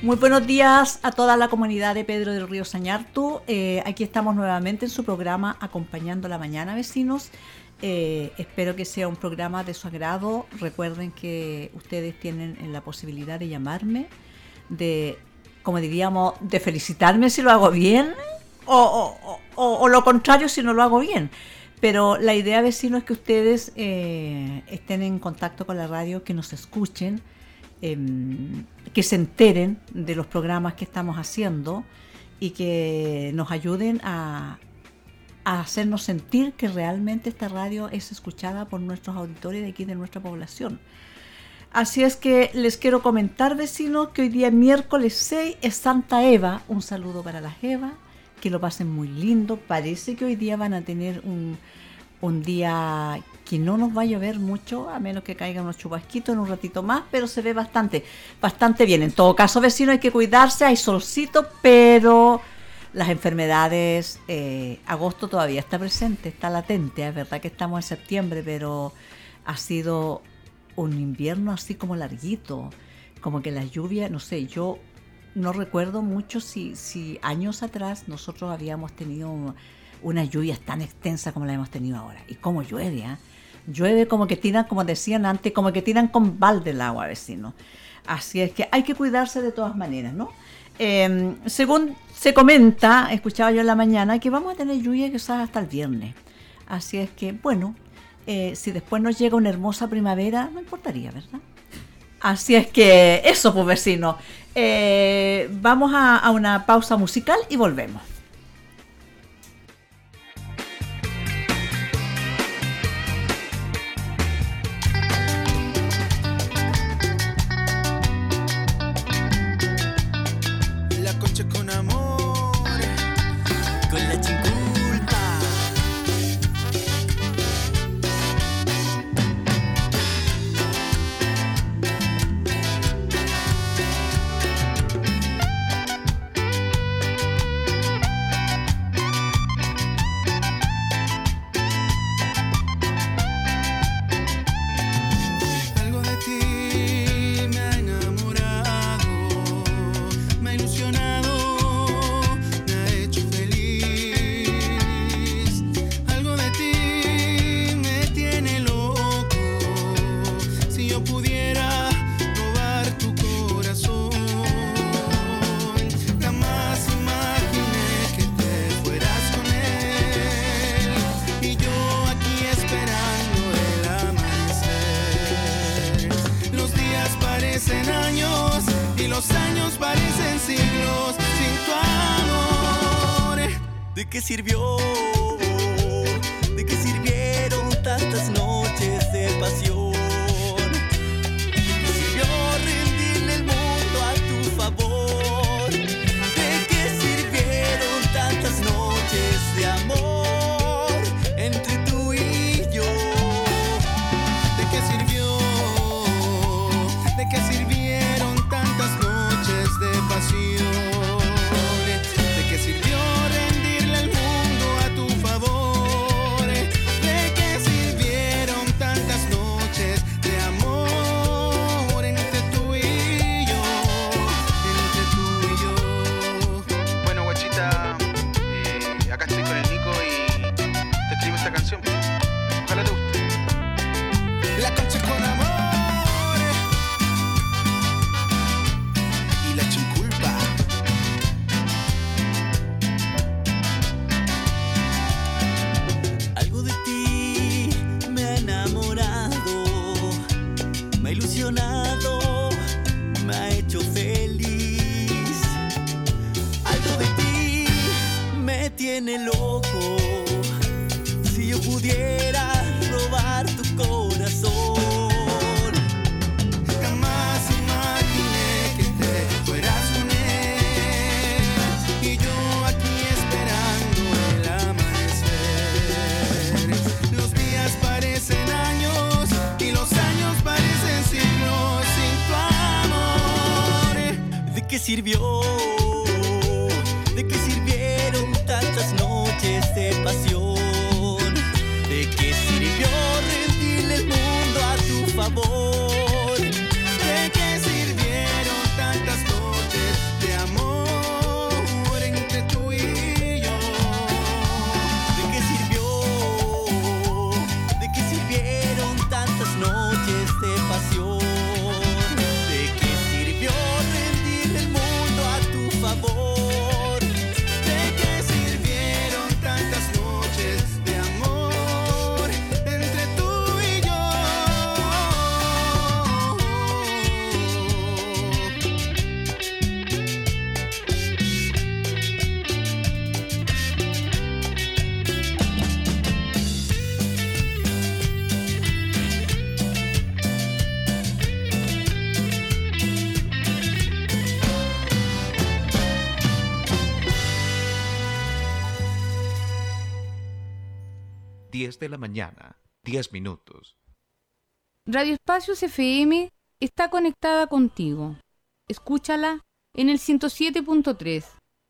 Muy buenos días a toda la comunidad de Pedro del Río Sañartu. Aquí estamos nuevamente en su programa Acompañando la Mañana, vecinos. Espero que sea un programa de su agrado. Recuerden que ustedes tienen la posibilidad de llamarme, de, como diríamos, de felicitarme si lo hago bien o lo contrario si no lo hago bien. Pero la idea, vecino, es que ustedes estén en contacto con la radio, que nos escuchen, que se enteren de los programas que estamos haciendo y que nos ayuden a hacernos sentir que realmente esta radio es escuchada por nuestros auditores de aquí de nuestra población. Así es que les quiero comentar, vecinos, que hoy día miércoles 6 es Santa Eva. Un saludo para las Evas, que lo pasen muy lindo. Parece que hoy día van a tener un día que no nos va a llover mucho, a menos que caigan unos chubasquitos en un ratito más, pero se ve bastante bien. En todo caso, vecinos, hay que cuidarse, hay solcito, pero las enfermedades, agosto todavía está presente, está latente. Es verdad que estamos en septiembre, pero ha sido un invierno así como larguito, como que la lluvia, no sé, yo no recuerdo mucho si años atrás nosotros habíamos tenido unas lluvias tan extensas como las hemos tenido ahora. Y cómo llueve, ¿eh? Llueve como que tiran, como decían antes, como que tiran con balde el agua, vecino. Así es que hay que cuidarse de todas maneras, ¿no? Según se comenta, escuchaba yo en la mañana, que vamos a tener lluvia quizás hasta el viernes. Así es que, bueno, si después nos llega una hermosa primavera, no importaría, ¿verdad? Así es que eso, pues, vecino. Vamos a una pausa musical y volvemos. Sirvió, de qué sirvieron tantas noches de pasión, de qué sirvió rendirle el mundo a tu favor, de qué sirvieron tantas noches 10 de la mañana, 10 minutos. Radio Espacios FM está conectada contigo. Escúchala en el 107.3.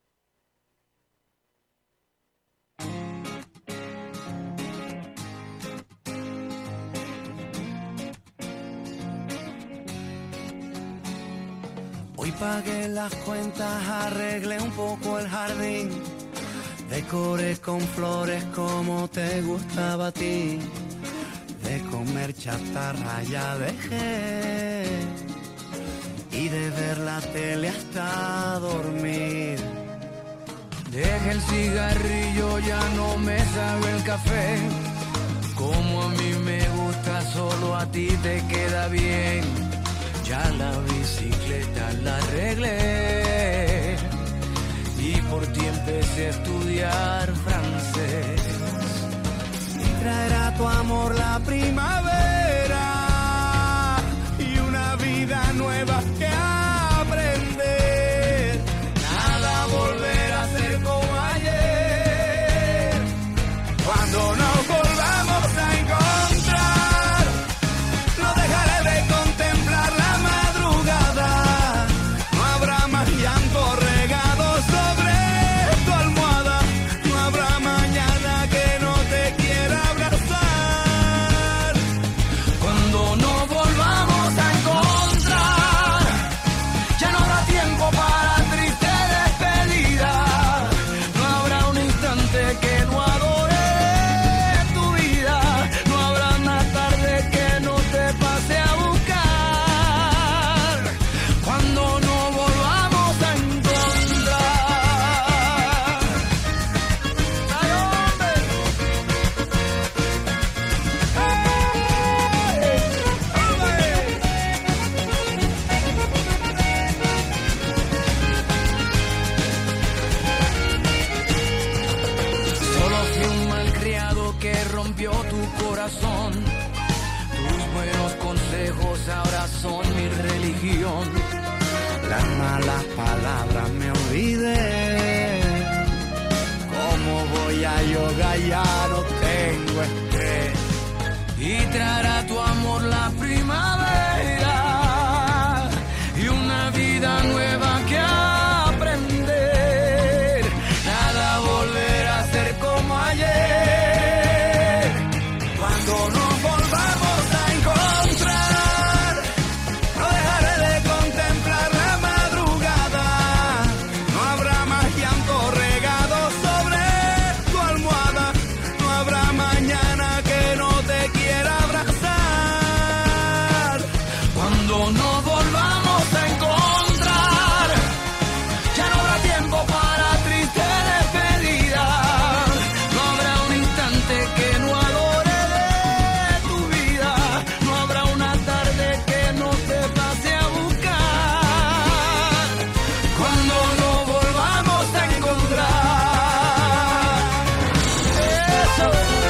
Hoy pagué las cuentas, arreglé un poco el jardín, decoré con flores como te gustaba a ti, de comer chatarra ya dejé, y de ver la tele hasta dormir. Dejé el cigarrillo, ya no me sabe el café, como a mí me gusta, solo a ti te queda bien. Ya la bicicleta la arreglé y por ti empecé a estudiar francés. Y traerá tu amor la primavera y una vida nueva que aprender. Nada volverá a ser como ayer, cuando nos volvamos a encontrar. No dejaré de contemplar la madrugada, no habrá más llanto regado sobre tu almohada, no habrá mañana que no te quiera abrazar. Cuando nos volvamos a encontrar, ya no habrá tiempo para triste despedida, no habrá un instante que no adore tu vida, no habrá una tarde que no te pase a buscar. Cuando nos volvamos a encontrar. ¡Ay, hombre! Solo fui un malcriado que rompió tu corazón. Tus buenos consejos ahora son mi religión. Las malas palabras me olvidé. ¿Cómo voy a yoga? Ya no tengo estrés. Y traerá tu amor la primavera y una vida nueva que aprender. Nada volverá a ser como ayer, cuando nos volvamos a encontrar. No dejaré de contemplar la madrugada, no habrá más llanto regado sobre tu almohada, no habrá mañana que no te quiera abrazar. Cuando nos volvamos a encontrar, ya no habrá tiempo para triste despedida, no habrá un instante que no adore de tu vida, no habrá una tarde que no te pase a buscar. Cuando nos volvamos a encontrar. Eso.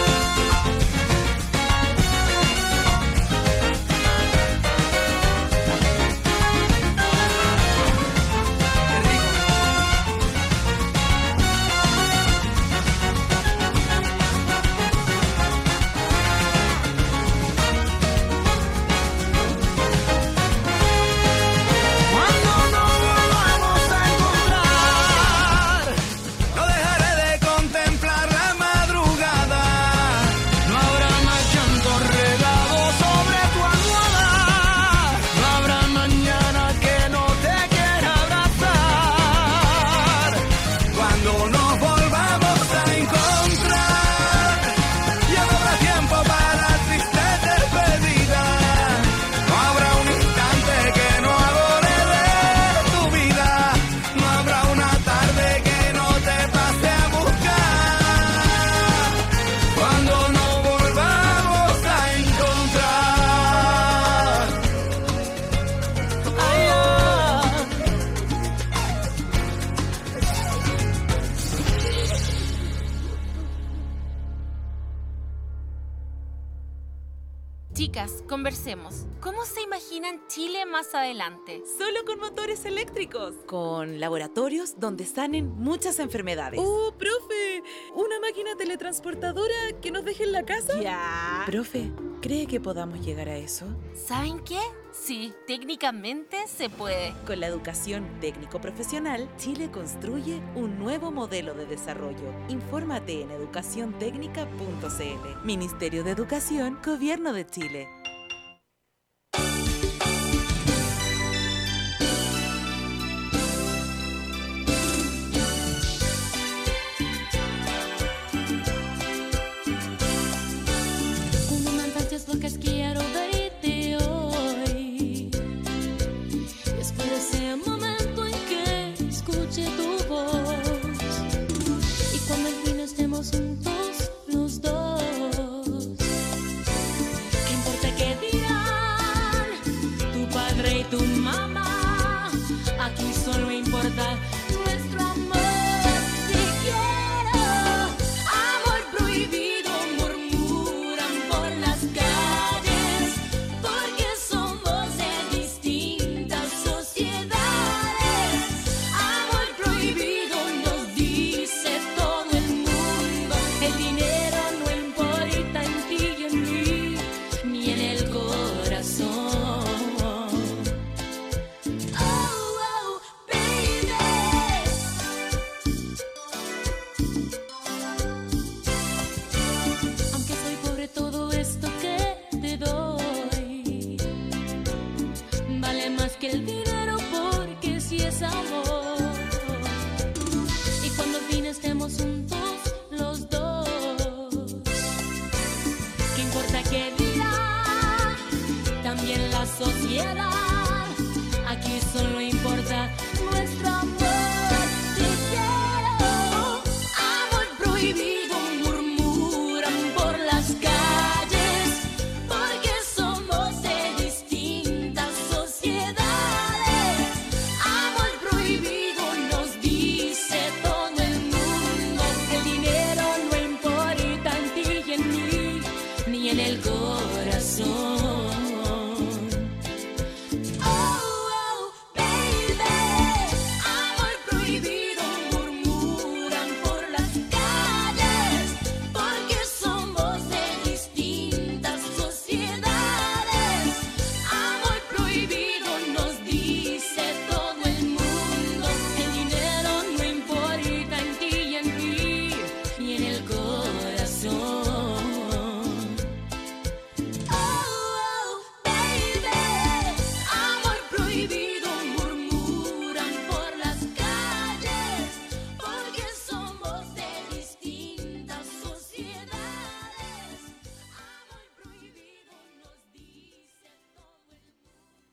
Cuando nos volvamos a encontrar, no dejaré de contemplar la madrugada, no habrá más llanto regado sobre tu almohada, no habrá mañana que no te quiera abrazar. Cuando nos volvamos a encontrar, ya no habrá tiempo para triste despedida, no habrá un instante que no adore de tu vida, no habrá una tarde que no te pase a buscar. Cuando nos volvamos a encontrar. Ay, ah. Chicas, conversemos. ¿Cómo se imaginan Chile más adelante? Solo con motores eléctricos. Con laboratorios donde sanen muchas enfermedades. ¡Oh, profe! una máquina teletransportadora que nos deje en la casa? Ya. Profe, ¿cree que podamos llegar a eso? ¿Saben qué? Sí, técnicamente se puede. Con la educación técnico-profesional, Chile construye un nuevo modelo de desarrollo. Infórmate en educaciontecnica.cl. Ministerio de Educación, Gobierno de Chile. Cuando me encuentres porque quiero verte hoy. Después de ese momento en que escuche tu voz. Y cuando al fin estemos juntos los dos. ¿Qué importa qué dirán tu padre y tu mamá? Aquí solo importa nuestro amor. Te quiero, amor prohibido, murmuran por las calles, porque somos de distintas sociedades. Amor prohibido nos dice todo el mundo. El dinero no importa en ti y en mí, ni en el corazón. Oh, oh, baby. Aunque soy pobre, todo esto que te doy vale más que el dinero, porque si es amor. Y cuando al fin estemos juntos los dos, ¿qué importa qué dirá también la sociedad? Aquí solo importa nuestro amor. Te quiero, amor prohibido, murmuran por las calles, porque somos de distintas sociedades. Amor prohibido nos dice todo el mundo. El dinero no importa en ti y en mí, ni en el corazón. Oh, oh, baby. Amor prohibido, murmuran por las calles, porque somos de distintas sociedades. Amor prohibido nos dice todo el mundo. El dinero no importa en ti y en mí, ni en el corazón. Oh, oh, baby. Amor prohibido, murmuran por las calles, porque somos de distintas sociedades. Amor prohibido nos dice todo el mundo.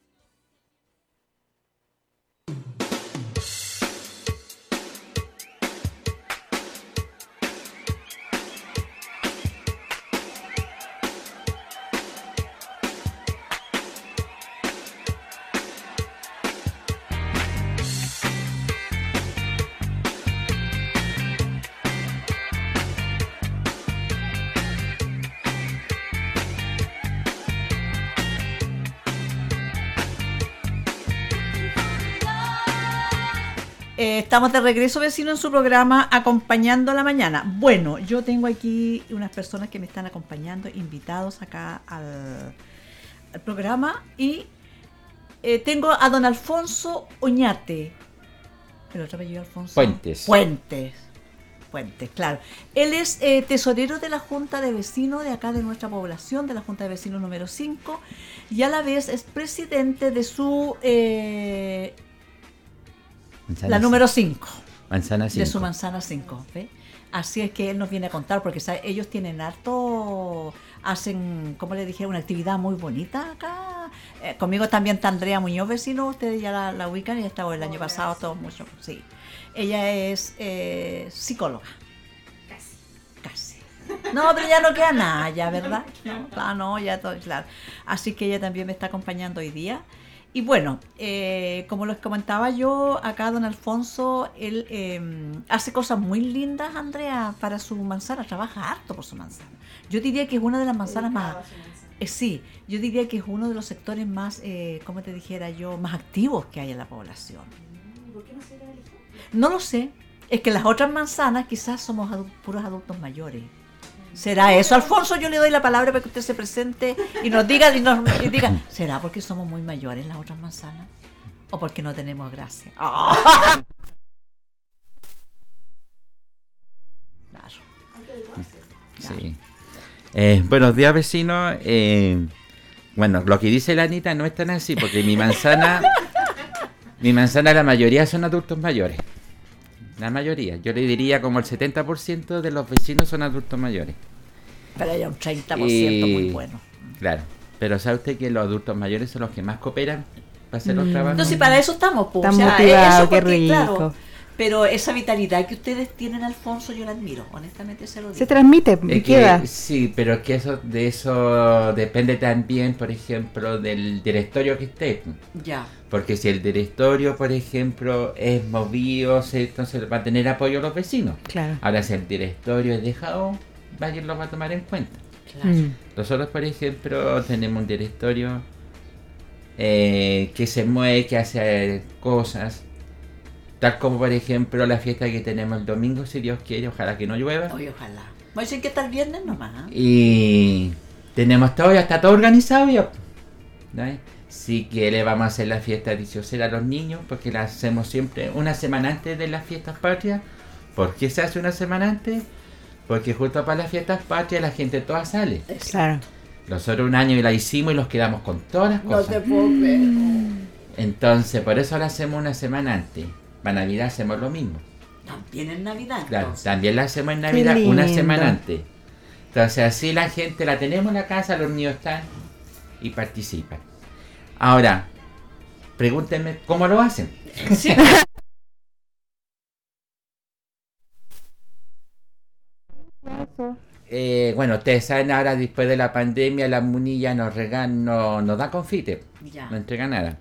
Estamos de regreso, vecino, en su programa Acompañando la Mañana. Bueno, yo tengo aquí unas personas que me están acompañando, invitados acá al programa, y tengo a don Alfonso Oñate. ¿El otro apellido, Alfonso? Puentes, claro. Él es tesorero de la Junta de Vecinos de acá de nuestra población, de la Junta de Vecinos número 5, y a la vez es presidente de su... la número 5. Manzana 5. De su manzana 5. ¿Ve? Así es que él nos viene a contar, porque ¿sabe? Ellos tienen harto, hacen, como le dije, una actividad muy bonita acá. Conmigo también está Andrea Muñoz, vecino, ustedes ya la ubican, ella estaba el año pasado, todo mucho, sí. Ella es psicóloga. Casi. No, pero ya no queda nada, ya, ¿verdad? No, claro, no, ya todo, claro. Así que ella también me está acompañando hoy día. Y bueno, como les comentaba yo, acá don Alfonso, él hace cosas muy lindas, Andrea, para su manzana, trabaja harto por su manzana. Yo diría que es una de las manzanas más... sí, yo diría que es uno de los sectores más, como te dijera yo, más activos que hay en la población. ¿Por qué no se realizó? No lo sé. Es que las otras manzanas quizás somos puros adultos mayores. ¿Será eso, Alfonso? Yo le doy la palabra para que usted se presente y nos diga, y diga, ¿será porque somos muy mayores las otras manzanas? ¿O porque no tenemos gracia? ¡Oh! Claro. Sí. Buenos días, vecinos. Bueno, lo que dice la Anita no es tan así, porque mi manzana, la mayoría son adultos mayores. La mayoría, yo le diría como el 70% de los vecinos son adultos mayores. Pero hay un 30% muy bueno. Claro, pero ¿sabe usted que los adultos mayores son los que más cooperan para hacer los trabajos? Entonces, para eso estamos, pues. Están motivados, qué rico. Claro, pero esa vitalidad que ustedes tienen, Alfonso, yo la admiro, honestamente se lo digo. Se transmite, queda. Sí, pero es que de eso depende también, por ejemplo, del directorio que esté. Ya. Porque si el directorio, por ejemplo, es movido, entonces va a tener apoyo a los vecinos. Claro. Ahora, si el directorio es dejado, alguien lo va a tomar en cuenta. Claro. Nosotros, por ejemplo, tenemos un directorio que se mueve, que hace cosas. Tal como, por ejemplo, la fiesta que tenemos el domingo, si Dios quiere, ojalá que no llueva. Oye, ojalá. Voy a decir que está el viernes nomás. Y tenemos todo, ya está todo organizado ya. ¿No? Sí que le vamos a hacer la fiesta diciosera a los niños, porque la hacemos siempre una semana antes de las fiestas patrias. ¿Por qué se hace una semana antes? Porque justo para las fiestas patrias la gente toda sale. Claro. Nosotros un año la hicimos y los quedamos con todas las cosas. No te puedo ver. Entonces, por eso la hacemos una semana antes. Para Navidad hacemos lo mismo. También en Navidad. Claro, Entonces. también la hacemos en Navidad una semana antes. Entonces así la gente la tenemos en la casa, los niños están y participan. Ahora, pregúntenme cómo lo hacen. Sí. Bueno, ustedes saben ahora, después de la pandemia, la Munilla nos da confite, Ya. no entrega nada.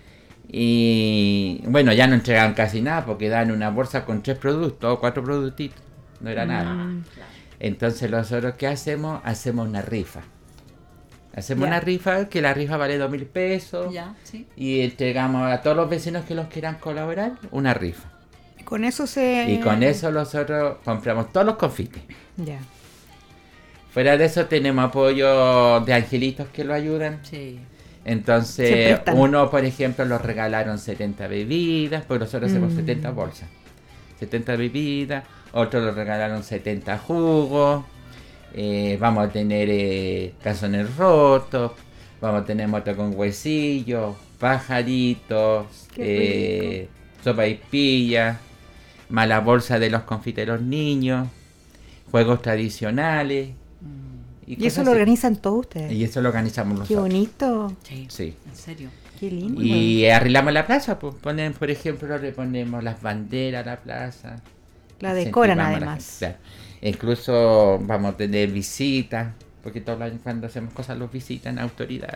Y bueno, ya no entregan casi nada porque dan una bolsa con 3 productos o 4 productitos, no era nada. Claro. Entonces nosotros, ¿qué hacemos? Hacemos una rifa. Hacemos Ya. una rifa, que la rifa vale 2.000 pesos. Ya, sí. Y entregamos a todos los vecinos que los quieran colaborar una rifa. Con eso Y con eso nosotros compramos todos los confites. Ya. Fuera de eso tenemos apoyo de angelitos que lo ayudan. Sí. Se Entonces, prestan. uno, por ejemplo, nos regalaron 70 bebidas, porque nosotros hacemos 70 bolsas. 70 bebidas, otros nos regalaron 70 jugos. Vamos a tener calzones rotos, vamos a tener moto con huesillos, pajaritos, sopa y pilla, más la bolsa de los confiteros niños, juegos tradicionales. Y cosas eso lo así. organizan todos ustedes. Y eso lo organizamos Qué nosotros. bonito. Sí. Sí. En serio. Qué lindo. Y arreglamos la plaza, pues ponen, por ejemplo, le ponemos las banderas a la plaza. La decoran Incentivamos a la además. gente, claro. Incluso vamos a tener visitas, porque todos los años cuando hacemos cosas los visitan autoridades.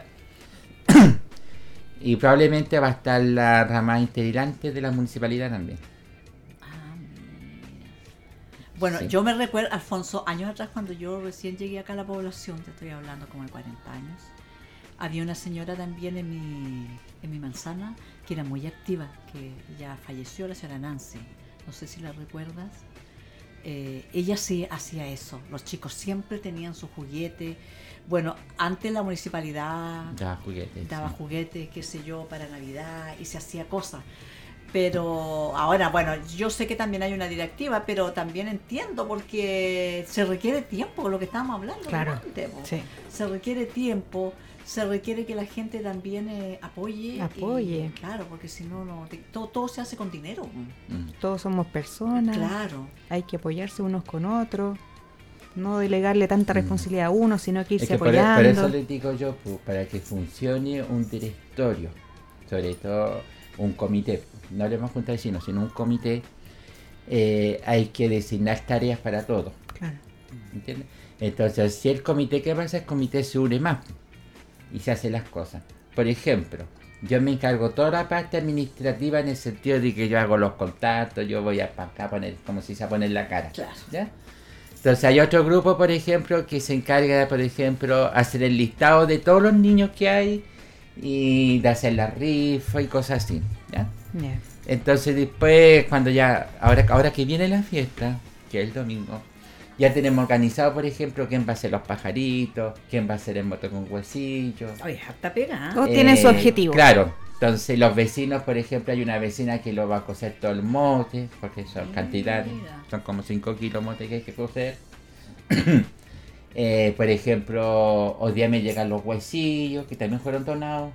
Y probablemente va a estar la rama integrante de la municipalidad también. Bueno, Sí. yo me recuerdo, Alfonso, años atrás cuando yo recién llegué acá a la población, te estoy hablando como de 40 años, había una señora también en mi manzana que era muy activa, que ya falleció, la señora Nancy, no sé si la recuerdas. Ella sí hacía eso, los chicos siempre tenían su juguete. Bueno, antes la municipalidad Daba juguetes. daba sí. juguetes, qué sé yo, para Navidad y se hacía cosas. Pero ahora, bueno, yo sé que también hay una directiva, pero también entiendo porque se requiere tiempo, lo que estábamos hablando. Claro, antes, po. sí. Se requiere tiempo, se requiere que la gente también apoye. Apoye. Y, claro, porque si no, todo se hace con dinero. Mm. Todos somos personas. Claro. Hay que apoyarse unos con otros. No delegarle tanta responsabilidad a uno, sino que irse Es que por apoyando. eso les digo yo, pues, para que funcione un directorio, sobre todo un comité, no le vamos a juntar vecinos, sino un comité, hay que designar tareas para todos. Claro. ¿Entiendes? Entonces, si el comité, ¿qué pasa? El comité se une más y se hacen las cosas. Por ejemplo, yo me encargo toda la parte administrativa en el sentido de que yo hago los contactos, yo voy acá a poner, como si se pone la cara. Claro. ¿Ya? Entonces hay otro grupo, por ejemplo, que se encarga de, por ejemplo, hacer el listado de todos los niños que hay y de hacer la rifa y cosas así. ¿Ya? Ya. Entonces después, cuando ya, ahora que viene la fiesta, que es el domingo, ya tenemos organizado, por ejemplo, quién va a hacer los pajaritos, quién va a hacer el moto con huesillos. Oye, harta pega. Todos tienen su objetivo. Claro, entonces los vecinos, por ejemplo, hay una vecina que lo va a coser todo el mote, porque son cantidades, son como 5 kilos mote que hay que coser. Por ejemplo, hoy día me llegan los huesillos, que también fueron donados.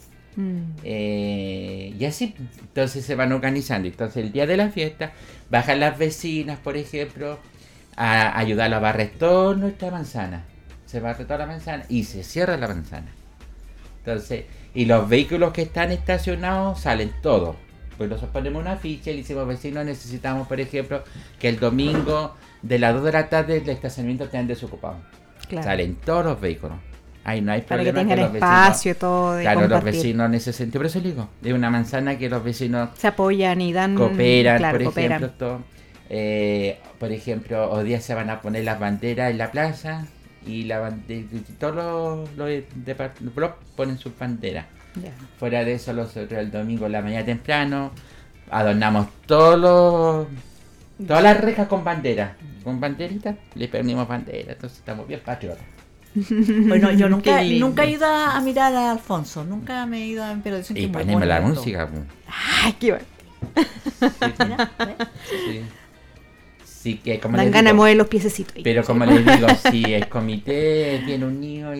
Y así, entonces se van organizando. Entonces el día de la fiesta bajan las vecinas, por ejemplo, a ayudar a barrer toda nuestra manzana. Se barre toda la manzana y se cierra la manzana. Entonces, y los vehículos que están estacionados salen todos. Pues nosotros ponemos una ficha y le decimos, vecinos, necesitamos, por ejemplo, que el domingo de las 2 de la tarde el estacionamiento esté desocupado. Claro. Salen todos los vehículos. Ahí no hay Para que problema. tengan los espacio, vecinos, todo. De claro, los compartir. vecinos en ese sentido. Por eso le digo, es una manzana que los vecinos Se apoyan y dan. cooperan, claro, por cooperan. ejemplo, todo. Por ejemplo, hoy día se van a poner las banderas en la plaza y todos los de blog ponen sus banderas. Ya. Fuera de eso, el domingo en la mañana temprano adornamos todas las rejas con banderas. Con banderitas, le ponemos banderas, entonces estamos bien patriotas. Bueno, yo nunca Qué lindo. he ido a mirar a Alfonso, nunca me he ido a... Pero dicen que Y es muy ponemos la bonito. música. Pues. Ay, qué bueno. Mira, ¿ves? Sí. Sí, que como Dan les ganas de digo, mover los piececitos. ahí. pero como les digo, si el comité tiene un niño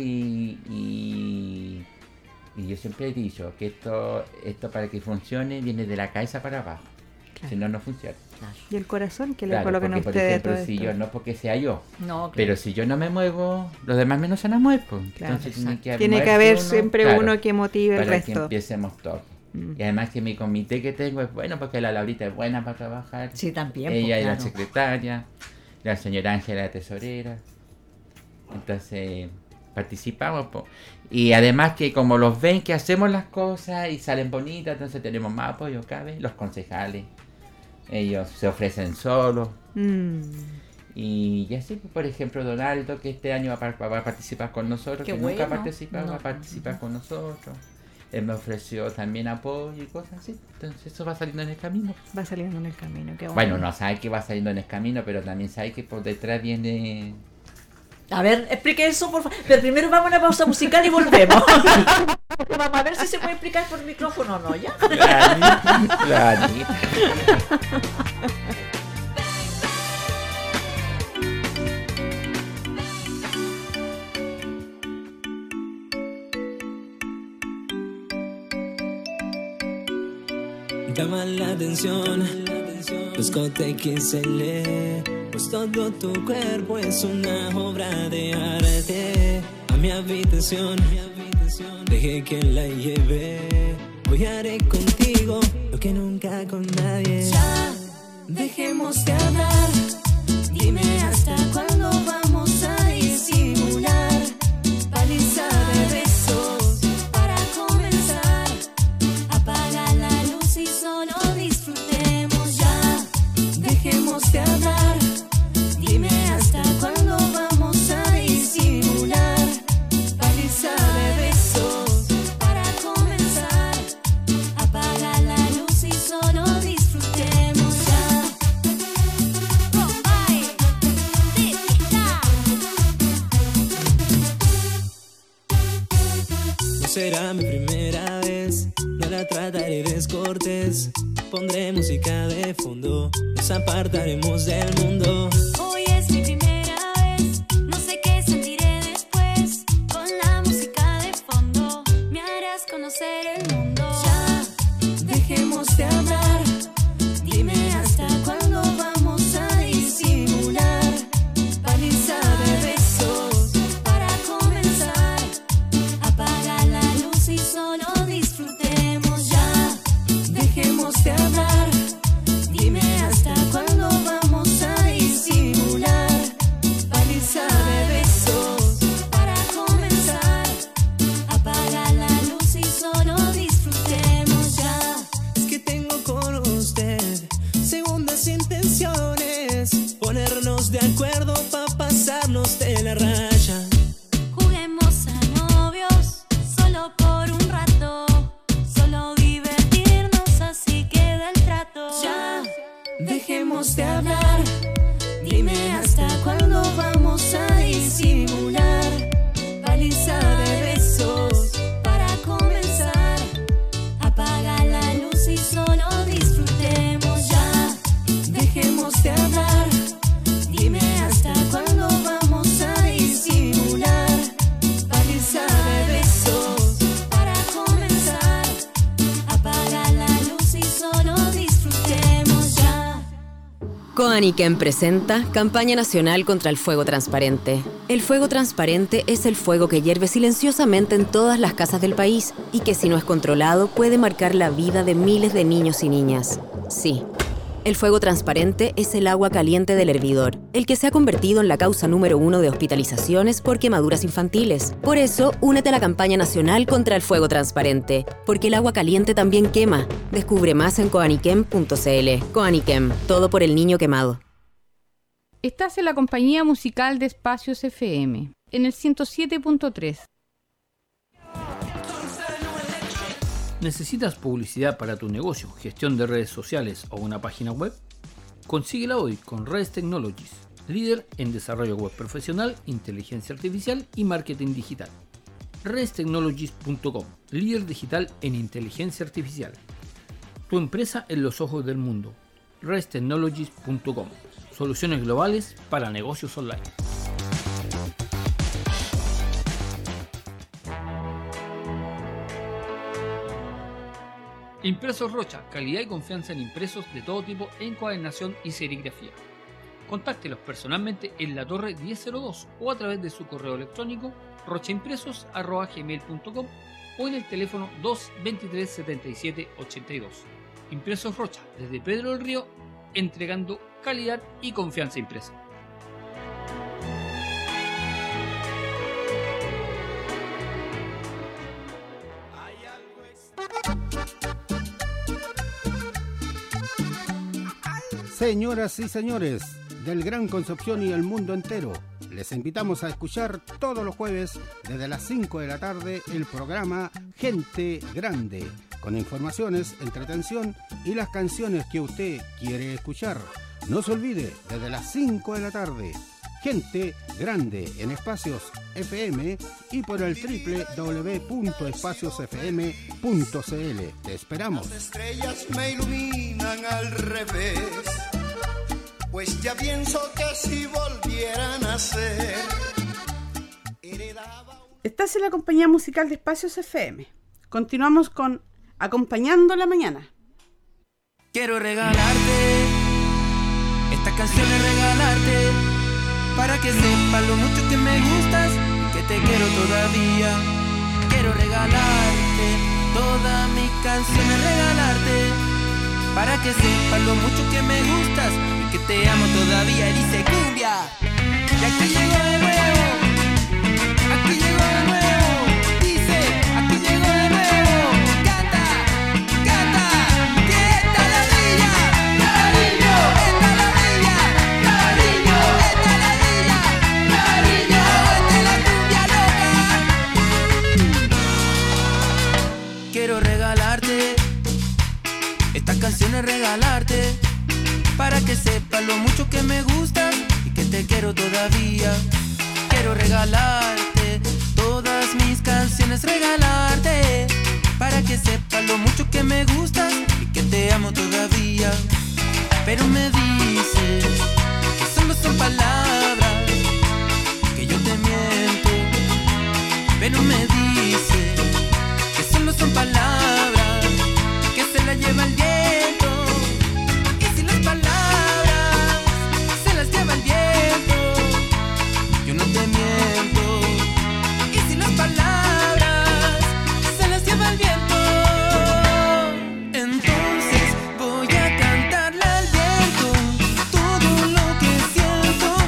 y yo siempre he dicho que esto para que funcione viene de la cabeza para abajo. Claro. Si no, no funciona. Y el corazón que le Claro, colocan a porque, por ustedes ejemplo, todo si esto. yo no porque sea yo, No, claro. pero si yo no me muevo, los demás menos se van a mover. Pues. Claro, Entonces Tiene que moverse haber uno, siempre claro, uno que motive el para que resto. empiecemos todos. Mm. Y además que mi comité que tengo es bueno porque la Laurita es buena para trabajar. Sí, también. Ella pues, es la claro. secretaria, la señora Ángela la tesorera. Entonces participamos. Po. Y además que como los ven que hacemos las cosas y salen bonitas, entonces tenemos más apoyo, cabe. Los concejales, ellos se ofrecen solos. Y así, pues, por ejemplo, Donaldo, que este año va a participar con nosotros, Qué que nunca ha bueno. participado, No. va a participar con nosotros. Él me ofreció también apoyo y cosas así. Entonces eso va saliendo en el camino. Va saliendo en el camino. Qué Bueno, no sabe que va saliendo en el camino, pero también sabe que por detrás viene... A ver, explique eso, por favor. Pero primero vamos a una pausa musical y volvemos. Vamos a ver si se puede explicar por micrófono o no, ¿ya? La Anita. Llama la atención, escote XL, pues todo tu cuerpo es una obra de arte. A mi habitación, dejé que la lleve. Hoy haré contigo lo que nunca con nadie. Ya, dejemos de hablar. Dime hasta cuándo vamos a disimular. Paliza de besos para comenzar. Apaga la luz y solo disfrutemos ya. Dejemos de hablar. Dime hasta cuándo vamos a disimular. Paliza de besos para comenzar. Apaga la luz y solo disfrutemos ya. Bombay, disfruta. No será mi primera vez, no la trataré descortés. Pondré música de fondo, nos apartaremos del mundo. Hoy es mi primera vez, no sé qué sentiré después. Con la música de fondo, me harás conocer el mundo. Ya, dejemos de hablar. Dime hasta cuándo vamos a disimular. Paliza de besos para comenzar. Apaga la luz y solo disfrutemos ya. Dejemos de hablar. Dime hasta cuándo vamos a disimular. Paliza de besos para comenzar. Apaga la luz y solo disfrutemos ya. Es que tengo con usted segundas intenciones, ponernos de acuerdo para pasarnos de la raya. Juguemos a novios, solo por un rato. Solo divertirnos, así queda el Coaniquem presenta Campaña Nacional contra el Fuego Transparente. El fuego transparente es el fuego que hierve silenciosamente en todas las casas del país y que, si no es controlado, puede marcar la vida de miles de niños y niñas. Sí, el fuego transparente es el agua caliente del hervidor, el que se ha convertido en la causa número 1 de hospitalizaciones por quemaduras infantiles. Por eso, únete a la Campaña Nacional contra el Fuego Transparente, porque el agua caliente también quema. Descubre más en coaniquem.cl. Coaniquem, todo por el niño quemado. Estás en la compañía musical de Espacios FM, en el 107.3. ¿Necesitas publicidad para tu negocio, gestión de redes sociales o una página web? Consíguela hoy con Redes Technologies, líder en desarrollo web profesional, inteligencia artificial y marketing digital. redestechnologies.com, líder digital en inteligencia artificial. Tu empresa en los ojos del mundo. redestechnologies.com, soluciones globales para negocios online. Impresos Rocha, calidad y confianza en impresos de todo tipo en encuadernación y serigrafía. Contáctelos personalmente en la Torre 1002 o a través de su correo electrónico rochaimpresos@gmail.com o en el teléfono 223 77 82. Impresos Rocha, desde Pedro del Río, entregando calidad y confianza impresa. Señoras y señores del Gran Concepción y el mundo entero, les invitamos a escuchar todos los jueves desde las 5 de la tarde el programa Gente Grande, con informaciones, entretención y las canciones que usted quiere escuchar. No se olvide, desde las 5 de la tarde, Gente Grande en Espacios FM y por el www.espaciosfm.cl. Te esperamos. Las estrellas me iluminan al revés, pues ya pienso que si volvieran a ser, Estás en la compañía musical de Espacios FM. Continuamos con Acompañando la Mañana. Quiero regalarte esta canción, es regalarte para que sepas lo mucho que me gustas y que te quiero todavía. Quiero regalarte todas mis canciones, regalarte para que sepas lo mucho que me gustas y que te amo todavía. Y dice cumbia, y aquí llego de nuevo, aquí llego de nuevo, dice, aquí llego de nuevo, canta, canta, que esta la villa, cariño, esta la villa, cariño, esta la villa, cariño, esta es la cumbia loca. Quiero regalarte estas canciones, regalarte para que sepas lo mucho que me gustas y que te quiero todavía. Quiero regalarte todas mis canciones, regalarte para que sepas lo mucho que me gustas y que te amo todavía. Pero me dices que solo son palabras, que yo te miento. Pero me dices que solo son palabras, que se las lleva el viento. Y si las palabras se las lleva el viento, yo no te miento. Y si las palabras se las lleva el viento, entonces voy a cantarle al viento todo lo que siento.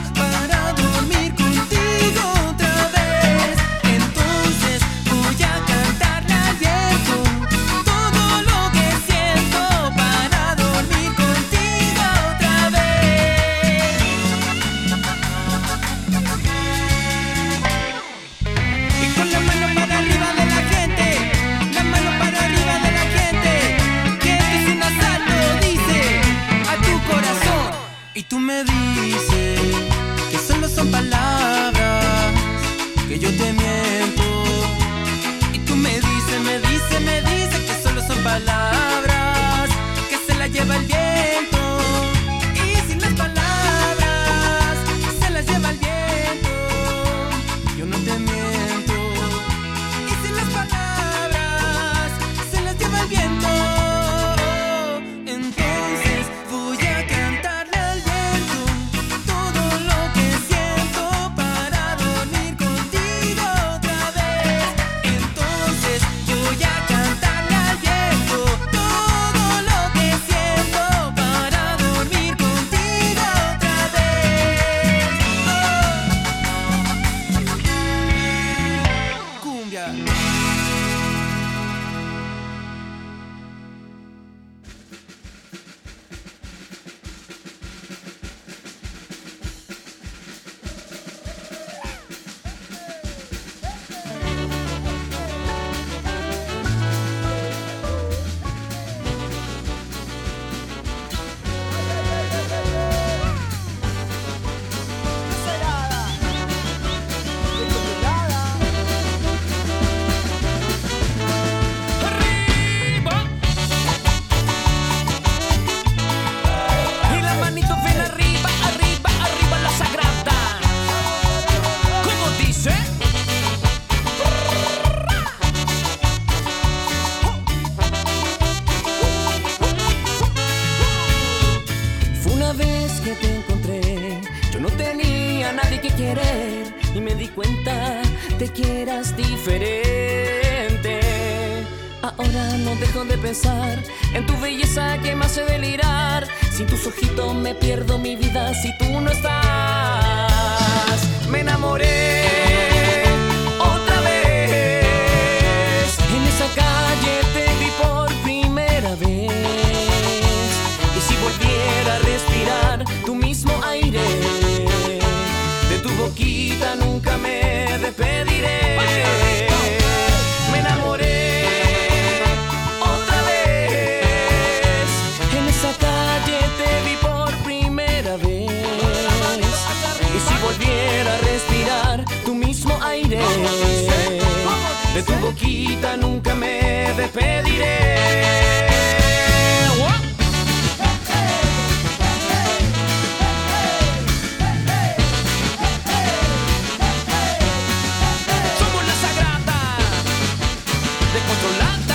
querer y me di cuenta de que eras diferente. Ahora no dejo de pensar en tu belleza que me hace delirar. Sin tus ojitos me pierdo mi vida si tú no estás. Me enamoré otra vez. En esa calle te vi por primera vez. Y si volviera a respirar tu mismo aire, de tu boquita nunca me despediré. Me enamoré otra vez. En esa calle te vi por primera vez. Y si volviera a respirar tu mismo aire, de tu boquita nunca me despediré. Somos la Sagrada Descontrolada.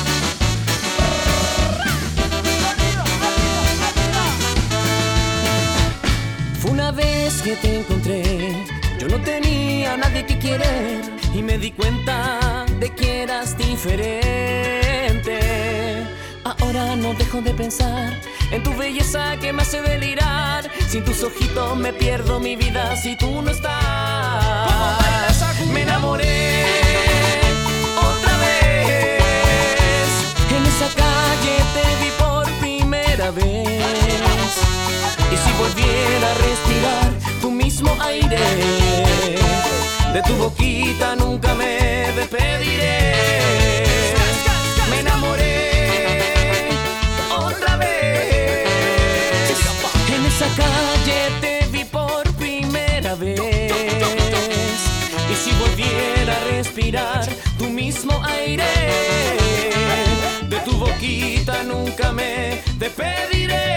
Fue una vez que te encontré, yo no tenía a nadie que querer y me di cuenta de que eras diferente. Ahora no dejo de pensar en tu belleza que me hace delirar. Sin tus ojitos me pierdo mi vida si tú no estás. Me enamoré otra vez. En esa calle te vi por primera vez. Y si volviera a respirar tu mismo aire, de tu boquita nunca me despediré. Me enamoré otra vez. En esa calle te vi por primera vez. Y si volviera a respirar tu mismo aire, de tu boquita nunca me despediré.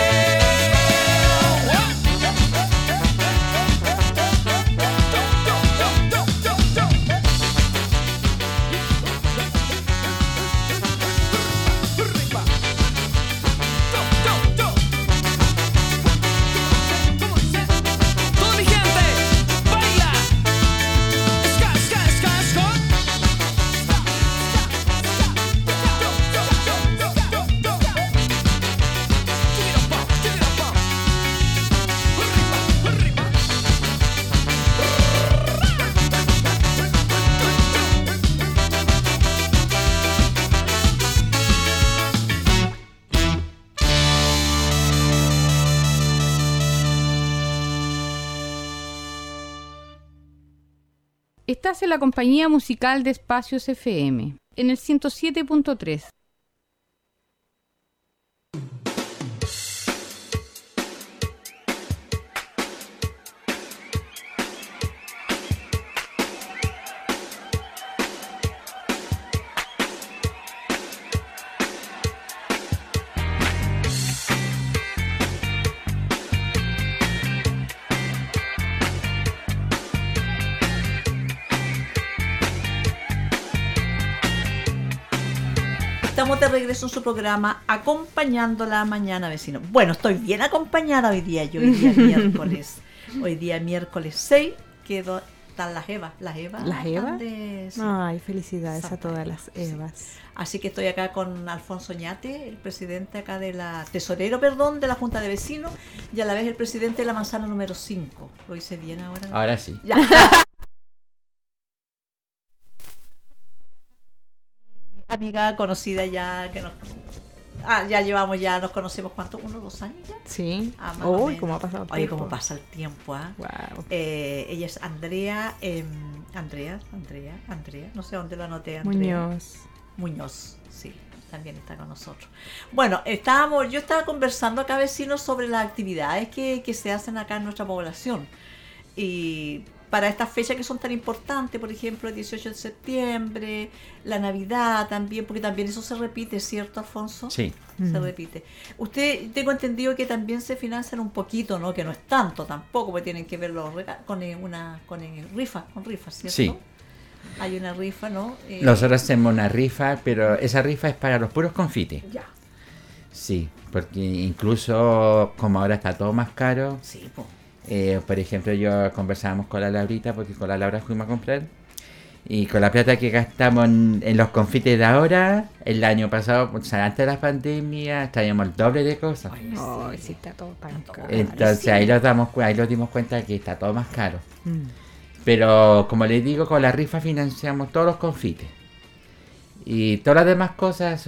Estás en la compañía musical de Espacios FM, en el 107.3. Estamos de regreso en su programa Acompañando la Mañana, vecino. Bueno, estoy bien acompañada hoy día, hoy día miércoles. Hoy día miércoles 6, están las Evas. ¿Las Evas? ¿Las Evas? Sí. Ay, felicidades a todas las Evas. Sí. Así que estoy acá con Alfonso Oñate, el presidente acá tesorero de la Junta de Vecinos, y a la vez el presidente de la manzana número 5. ¿Lo hice bien ahora? Ahora sí. Ya. Amiga conocida ya que nos conocemos ¿cuánto? ¿1 o 2 años ya? Sí. Uy, cómo ha pasado el tiempo. tiempo. Cómo pasa el tiempo, Wow. Ella es Andrea, no sé dónde lo anoté, Andrea. Muñoz, sí, también está con nosotros. Bueno, yo estaba conversando acá, vecinos, sobre las actividades que se hacen acá en nuestra población. Y para estas fechas que son tan importantes, por ejemplo, el 18 de septiembre, la Navidad también, porque también eso se repite, ¿cierto, Alfonso? Sí. Se repite. Usted, tengo entendido que también se financian un poquito, ¿no? Que no es tanto tampoco, porque tienen que ver con rifas, ¿cierto? Sí. Hay una rifa, ¿no? Nosotros hacemos una rifa, pero esa rifa es para los puros confites. Ya. Sí, porque incluso como ahora está todo más caro, sí, po. Por ejemplo, yo conversábamos con la Laurita, porque con la Laura fuimos a comprar. Y con la plata que gastamos en los confites de ahora, el año pasado, o sea, antes de la pandemia, traíamos el doble de cosas. No, sí está todo tan caro. Entonces ahí nos dimos cuenta que está todo más caro. Pero como les digo, con la rifa financiamos todos los confites. Y todas las demás cosas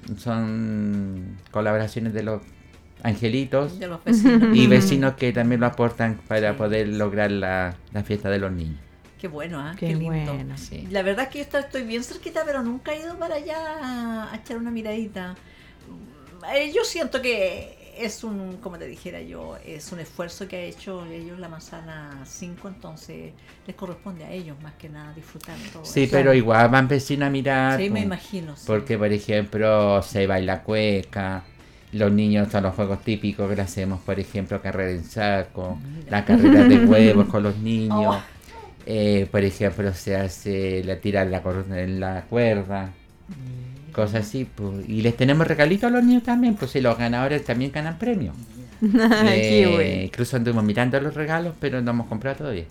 son colaboraciones de los angelitos De los vecinos. y vecinos que también lo aportan para poder lograr la fiesta de los niños. Qué bueno, ¿eh? Qué Qué lindo. bueno. Sí. La verdad es que yo estoy bien cerquita, pero nunca he ido para allá a echar una miradita. Yo siento que es un, como te dijera yo, es un esfuerzo que ha hecho ellos la Manzana 5, entonces les corresponde a ellos más que nada disfrutar todo Sí, eso. pero igual van vecinos a mirar. Sí, me pues, imagino, sí. Porque, por ejemplo, se baila cueca. Los niños son los juegos típicos que le hacemos, por ejemplo, carrera en saco, la carrera de huevos con los niños. Por ejemplo, se hace la tira en la cuerda, cosas así. Pues. Y les tenemos regalitos a los niños también, pues si los ganadores también ganan premios. Qué bueno. Incluso anduvimos mirando los regalos, pero no hemos comprado todavía.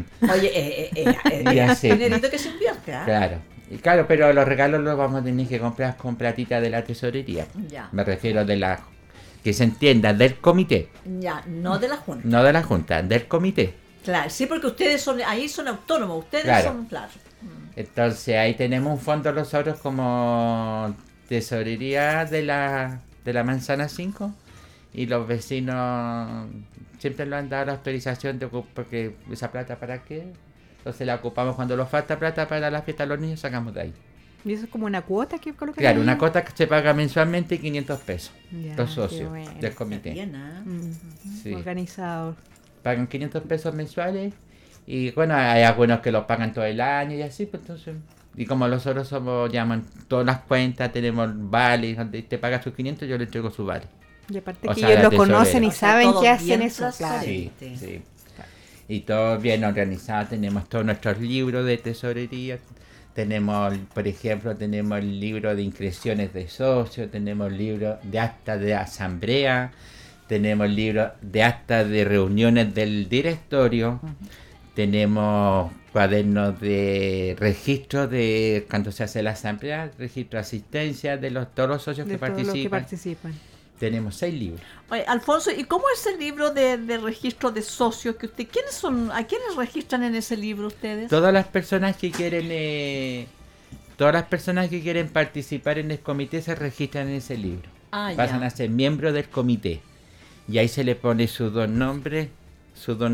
Oye, Ya sé. dinerito que se invierte, ¿ah? Claro. Y claro, pero los regalos los vamos a tener que comprar con platita de la tesorería. Ya. Me refiero de la... Que se entienda, del comité. Ya, no de la Junta. No de la Junta, del comité. Claro, sí, porque ustedes ahí son autónomos, ustedes Claro. son, claro. Entonces ahí tenemos un fondo nosotros como tesorería de la Manzana 5 y los vecinos siempre nos han dado la autorización de porque esa plata para qué. Entonces la ocupamos cuando nos falta plata para la fiesta de los niños, sacamos de ahí. ¿Y eso es como una cuota que colocan Claro, ahí? una cuota que se paga mensualmente 500 pesos. Ya, Los qué socios bueno. del comité. Bien, ¿ah? Sí. Organizado. Pagan 500 pesos mensuales y bueno, hay algunos que los pagan todo el año y así, pues entonces... Y como nosotros somos, llaman todas las cuentas, tenemos vales, donde te pagas sus 500, yo le entrego su vale. Y aparte O que sea, ellos la lo tesorera. conocen y O sea, saben todo que hacen bien eso. Claro. transparente. Sí. Y todo bien organizado, tenemos todos nuestros libros de tesorería, tenemos, por ejemplo, tenemos el libro de inscripciones de socios, tenemos el libro de acta de asamblea, tenemos el libro de acta de reuniones del directorio, tenemos cuadernos de registro de cuando se hace la asamblea, registro de asistencia de todos los socios De que todos los que participan. participan. Tenemos 6 libros. Oye, Alfonso, ¿y cómo es el libro de registro de socios que usted, a quiénes registran en ese libro ustedes? Todas las personas que quieren participar en el comité se registran en ese libro. Ah, Pasan ya. a ser miembros del comité. Y ahí se le pone sus dos nombres, sus dos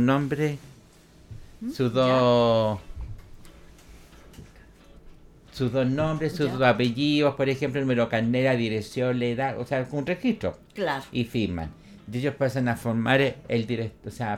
apellidos, por ejemplo, el número carnera, dirección, la edad, o sea, un registro. Claro. Y firman. Y ellos pasan a formar el directo, o sea,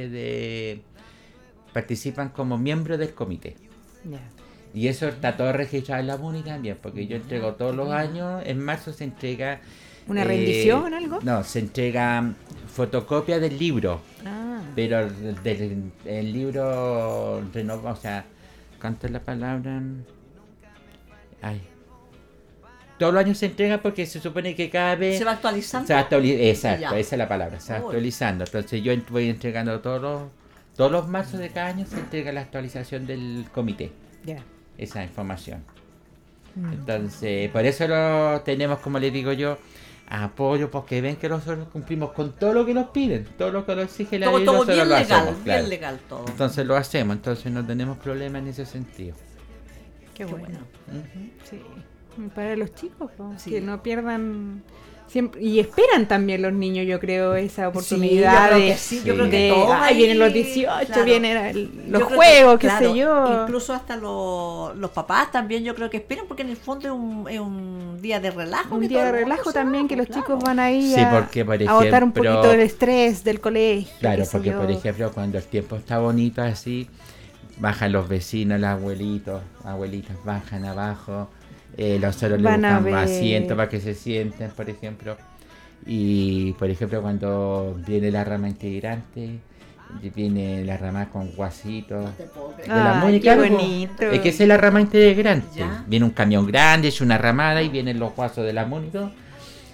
participan como miembros del comité. Ya. Y eso está todo registrado en la MUNI también, porque yo entrego todos los años, en marzo se entrega... ¿Una rendición, algo? No, se entrega fotocopia del libro, Ah. pero el libro renovado, o sea, ¿cuánto es la palabra? Ay. Todos los años se entrega porque se supone que cada vez... ¿Se va actualizando? Exacto, esa Ya. es la palabra, se va Uy. actualizando. Entonces yo voy entregando todos los marzos de cada año se entrega la actualización del comité, Ya. esa información. Entonces, por eso lo tenemos, como les digo yo, apoyo, porque ven que nosotros cumplimos con todo lo que nos piden, todo lo que nos exige la ley, Todo nosotros bien lo legal, hacemos, bien claro. legal todo. Entonces lo hacemos, entonces no tenemos problema en ese sentido. Qué bueno. ¿Mm? Sí. Para los chicos, po, Sí. que no pierdan siempre. Y esperan también los niños, yo creo, esa Sí, oportunidad yo creo de... que sí, yo creo que de, todos ay, ahí, vienen los 18, claro. vienen los Yo creo juegos, que, qué sé claro, yo. Incluso hasta los papás también yo creo que esperan, porque en el fondo es un día de relajo. Un que día todo de el mundo relajo se también, va, que los claro. chicos van ahí Sí, a, porque, por a botar un ejemplo- poquito del estrés del colegio. Claro, qué sé porque yo. por ejemplo cuando el tiempo está bonito así, bajan los vecinos, los abuelitas bajan abajo, nosotros le Van a buscamos ver. asientos para que se sienten, por ejemplo. Y por ejemplo cuando viene la rama integrante, viene la rama con guasitos de la Ay, MUNI, qué claro, bonito. es que esa es la rama integrante. Ya. Viene un camión grande, es una ramada y vienen los guasos de la MUNI y todo.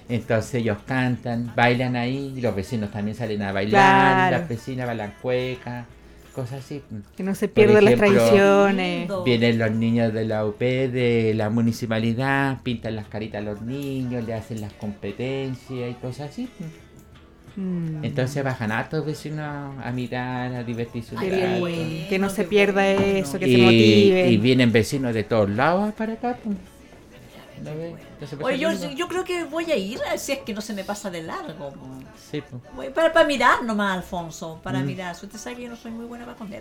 Entonces ellos cantan, bailan ahí, y los vecinos también salen a bailar, Claro. las vecinas bailan cueca, cosas así. Que no se Por pierdan las ejemplo, tradiciones. Vienen los niños de la UP, de la municipalidad, pintan las caritas a los niños, le hacen las competencias y cosas así. Entonces bajan a todos vecinos a mirar, a divertirse un Qué rato. bien, que no se pierda eso, que se motive. Y vienen vecinos de todos lados para acá. Pues. ¿No ves? Entonces, Oye, pues, yo creo que voy a ir, si es que no se me pasa de largo. sí, pues. Voy para mirar nomás, Alfonso, para Mm. mirar. Usted sabe que yo no soy muy buena para comer.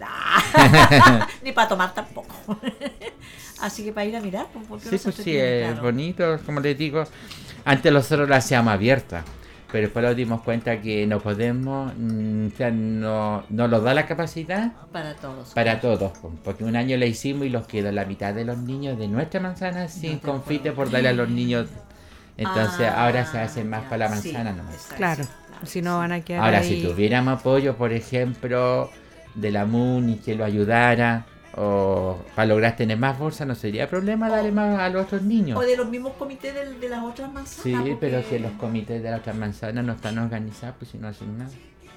Ni para tomar tampoco. Así que para ir a mirar, pues, porque Sí, uno se pues sí, entretiene, es claro. bonito, como les digo. Antes nosotros la hacíamos abierta, pero después nos dimos cuenta que no podemos, o sea, no nos da la capacidad Para todos. para todos, porque un año la hicimos y los quedó la mitad de los niños de nuestra manzana sin confite por darle a los niños. Entonces ahora se hace más para la manzana nomás. Claro, si no van a quedar Ahora, ahí. si tuviéramos apoyo, por ejemplo, de la MUNI que lo ayudara, o para lograr tener más bolsas, no sería problema darle más a los otros niños. O de los mismos comités de las otras manzanas. Sí, porque- pero si los comités de las otras manzanas no están organizados, pues si no hacen nada.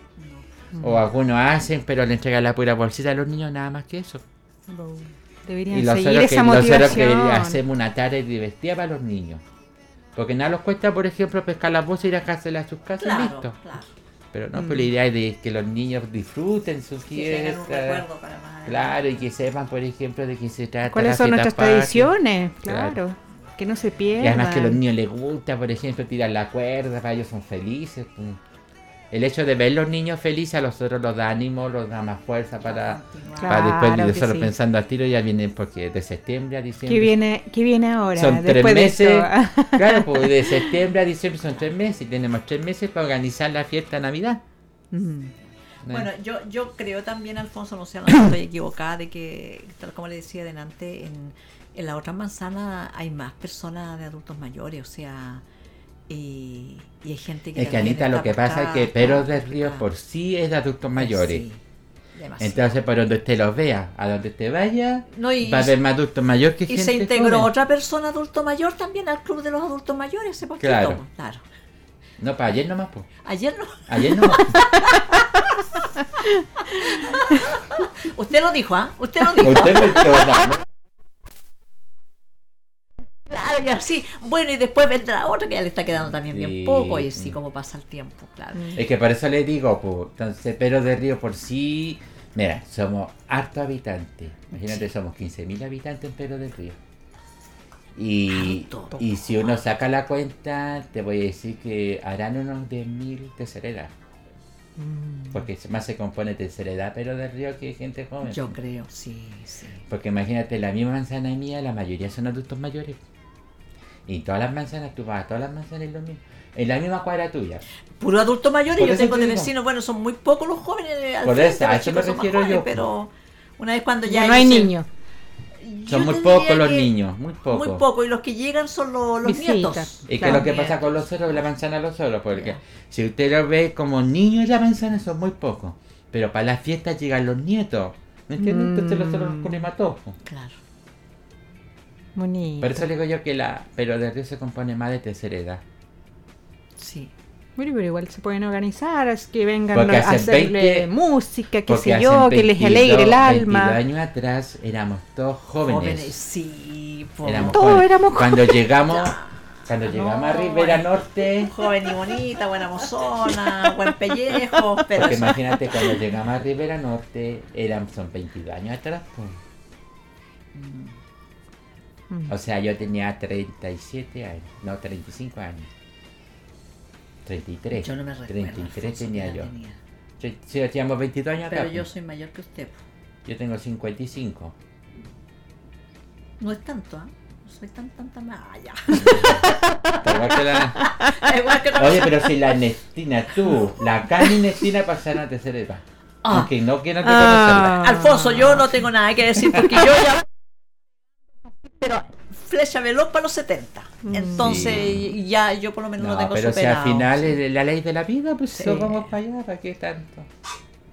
O algunos hacen, pero le entregan la pura bolsita a los niños, nada más que eso. Deberían Y nosotros seguir esa nosotros que motivación. hacemos una tarea divertida para los niños. Porque nada les cuesta, por ejemplo, pescar las bolsas y ir a cárcela a sus casas Claro, y listo. claro. Pero no, pues la idea es de que los niños disfruten su tengan un fiesta. recuerdo para más adelante. Claro, y que sepan, por ejemplo, de qué se trata. ¿Cuáles la son fiesta nuestras patria. tradiciones? Claro. Que no se pierdan. Y además que a los niños les gusta, por ejemplo, tirar la cuerda, para ellos son felices. Pues. El hecho de ver los niños felices a nosotros los da ánimo, los da más fuerza para después Claro que nosotros sí. pensando al tiro ya vienen porque de septiembre a diciembre. ¿Qué viene ahora? Son 3 después de meses. esto? Claro, pues de septiembre a diciembre son 3 meses y tenemos 3 meses para organizar la fiesta de Navidad. Bueno, yo creo también, Alfonso, no sé, no estoy equivocada, de que, tal como le decía delante, en la otra manzana hay más personas de adultos mayores, o sea, y hay gente que... Es que también Anita, lo está que pasa es apartada, que Perros del está Río apartada. por sí es de adultos mayores. Sí, demasiado. Entonces, por donde usted los vea, a donde usted vaya, No, y- va a haber más adultos mayores que Y gente se integró joven. otra persona adulto mayor también al club de los adultos mayores hace poquito. Claro. Claro. No, para ayer nomás, pues. Ayer no. Ayer nomás. Usted lo dijo, ¿ah? Usted lo dijo. Usted me echó, Claro, ya sí. Bueno, y después vendrá otra que ya le está quedando también Sí. bien poco, y así como pasa el tiempo, claro. Es que por eso le digo, pues, entonces Perros del Río por sí, mira, somos hartos habitantes. Imagínate, somos 15.000 habitantes en Perros del Río. Y si uno saca la cuenta, te voy a decir que harán unos 10.000 tercera edad. Porque más se compone tercera edad Perros del Río que gente joven. Yo creo, sí, sí. Porque imagínate, la misma manzana mía, la mayoría son adultos mayores. Y todas las manzanas, tú vas a todas las manzanas es lo mismo. En la misma cuadra tuya. Puro adulto mayor, y Por yo eso tengo te de digo. vecinos, bueno, son muy pocos los jóvenes al Por frente, eso, a los eso me chicos son más refiero jóvenes, yo, pero una vez cuando ya... Ya no hay ellos se- niños. Son muy tendría pocos los que- niños, muy pocos. Muy pocos, y los que llegan son los Visitas. nietos. Y que es lo que pasa con los otros, la manzana a los otros, porque si usted lo ve como niños la manzana son muy pocos, pero para las fiestas llegan los nietos, ¿me entiendes? Entonces los otros los ponemos a todos. Claro. Bonito. Por eso le digo yo que pero del Río se compone más de tercera edad. Sí. Bueno, pero igual se pueden organizar, es que vengan Porque a hace hacerle 20 música, qué porque sé yo, hace que les 22, alegre el 22 alma. años atrás éramos todos jóvenes. Sí, po. Éramos Todos jóvenes. éramos Cuando jóvenes. llegamos a Rivera Norte, Joven y bonita, buena mozona, buen pellejo, pero porque eso- imagínate cuando llegamos a Rivera Norte, son 22 años atrás. Pues. O sea, yo tenía 37 años, no, 35 años. 33. Yo no me recuerdo, 33 Alfonso, tenía ¿qué yo. edad tenía? Sí, teníamos 22 años acá. Pero yo pues. soy mayor que usted. Po. Yo tengo 55. No es tanto, ¿ah? No soy tan más. Ah, ya. Está igual que la- Igual que la- Oye, pero si la Ernestina, tú, la Cami y Ernestina pasaron a tercera edad. Ah. Aunque no quieran reconocerla. Alfonso, yo no tengo nada que decir porque yo ya... Pero flecha veloz para los 70. Entonces ya yo por lo menos No, lo tengo pero si superado. al final es la ley de la vida, pues Sí. eso vamos para allá, ¿para qué tanto?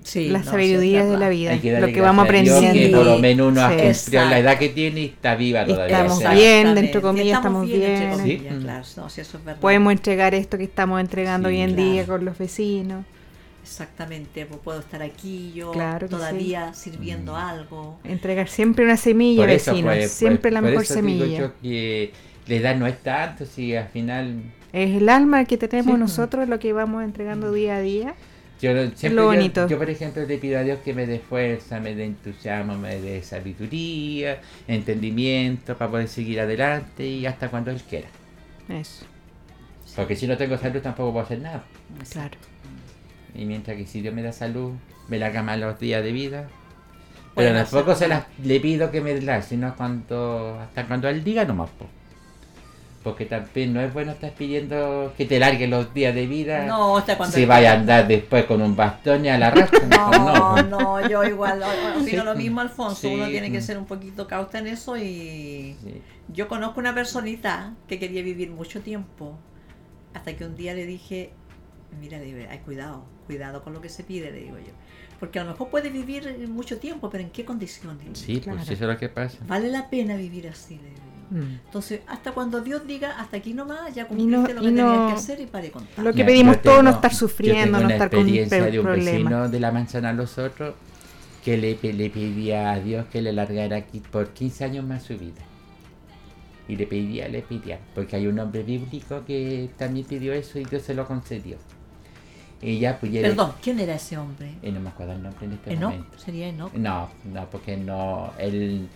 Sí, las no, sabidurías sí, es de la verdad. vida, Hay que lo darle que vamos gracias a Dios aprendiendo. que por lo menos uno ha Sí. cumplido la edad que tiene y está viva todavía. Estamos o sea, bien, dentro de comillas, estamos entre bien. comillas, Sí. claro, no, sí, eso es verdad. Podemos entregar esto que estamos entregando Sí, hoy en claro. día con los vecinos. Exactamente, pues puedo estar aquí yo Claro que todavía sirviendo algo. Entregar siempre una semilla, por eso, vecinos, pues, siempre la por mejor eso digo semilla. yo que la edad no es tanto, si al final... Es el alma que tenemos Sí. nosotros, lo que vamos entregando día a día. Yo siempre lo bonito. yo, por ejemplo, le pido a Dios que me dé fuerza, me dé entusiasmo, me dé sabiduría, entendimiento para poder seguir adelante y hasta cuando Él quiera. Eso, Porque si no tengo salud tampoco puedo hacer nada. claro. Y mientras que si Dios me da salud, me larga más los días de vida. Pueden Pero tampoco hacer le pido que me la, sino hasta cuando Él diga nomás. Porque también no es bueno estar pidiendo que te larguen los días de vida. No, hasta cuando si Él vaya a quiera. andar después con un bastón y a la rastra. No, yo igual opino lo mismo, Alfonso. Sí. Uno tiene que ser un poquito cauta en eso y yo conozco una personita que quería vivir mucho tiempo hasta que un día le dije, mira, ay, cuidado con lo que se pide, le digo yo. Porque a lo mejor puedes vivir mucho tiempo, pero ¿en qué condiciones? Sí, pues eso es lo que pasa. Vale la pena vivir así, le digo. Mm. Entonces, hasta cuando Dios diga, hasta aquí nomás, ya Y cumpliste no- lo que y no- tenías que hacer y pare contar. Lo que Mira, pedimos yo todos, no tengo- estar sufriendo, yo no tengo estar una con experiencia de un problemas. vecino de la manzana a los otros que le pedía a Dios que le largara aquí por 15 años más su vida. Y le pedía, porque hay un hombre bíblico que también pidió eso y Dios se lo concedió. Y ya, pues, Perdón, ¿quién era ese hombre? No me acuerdo el nombre en este ¿Enoch? momento. ¿Sería Enoch? No, porque él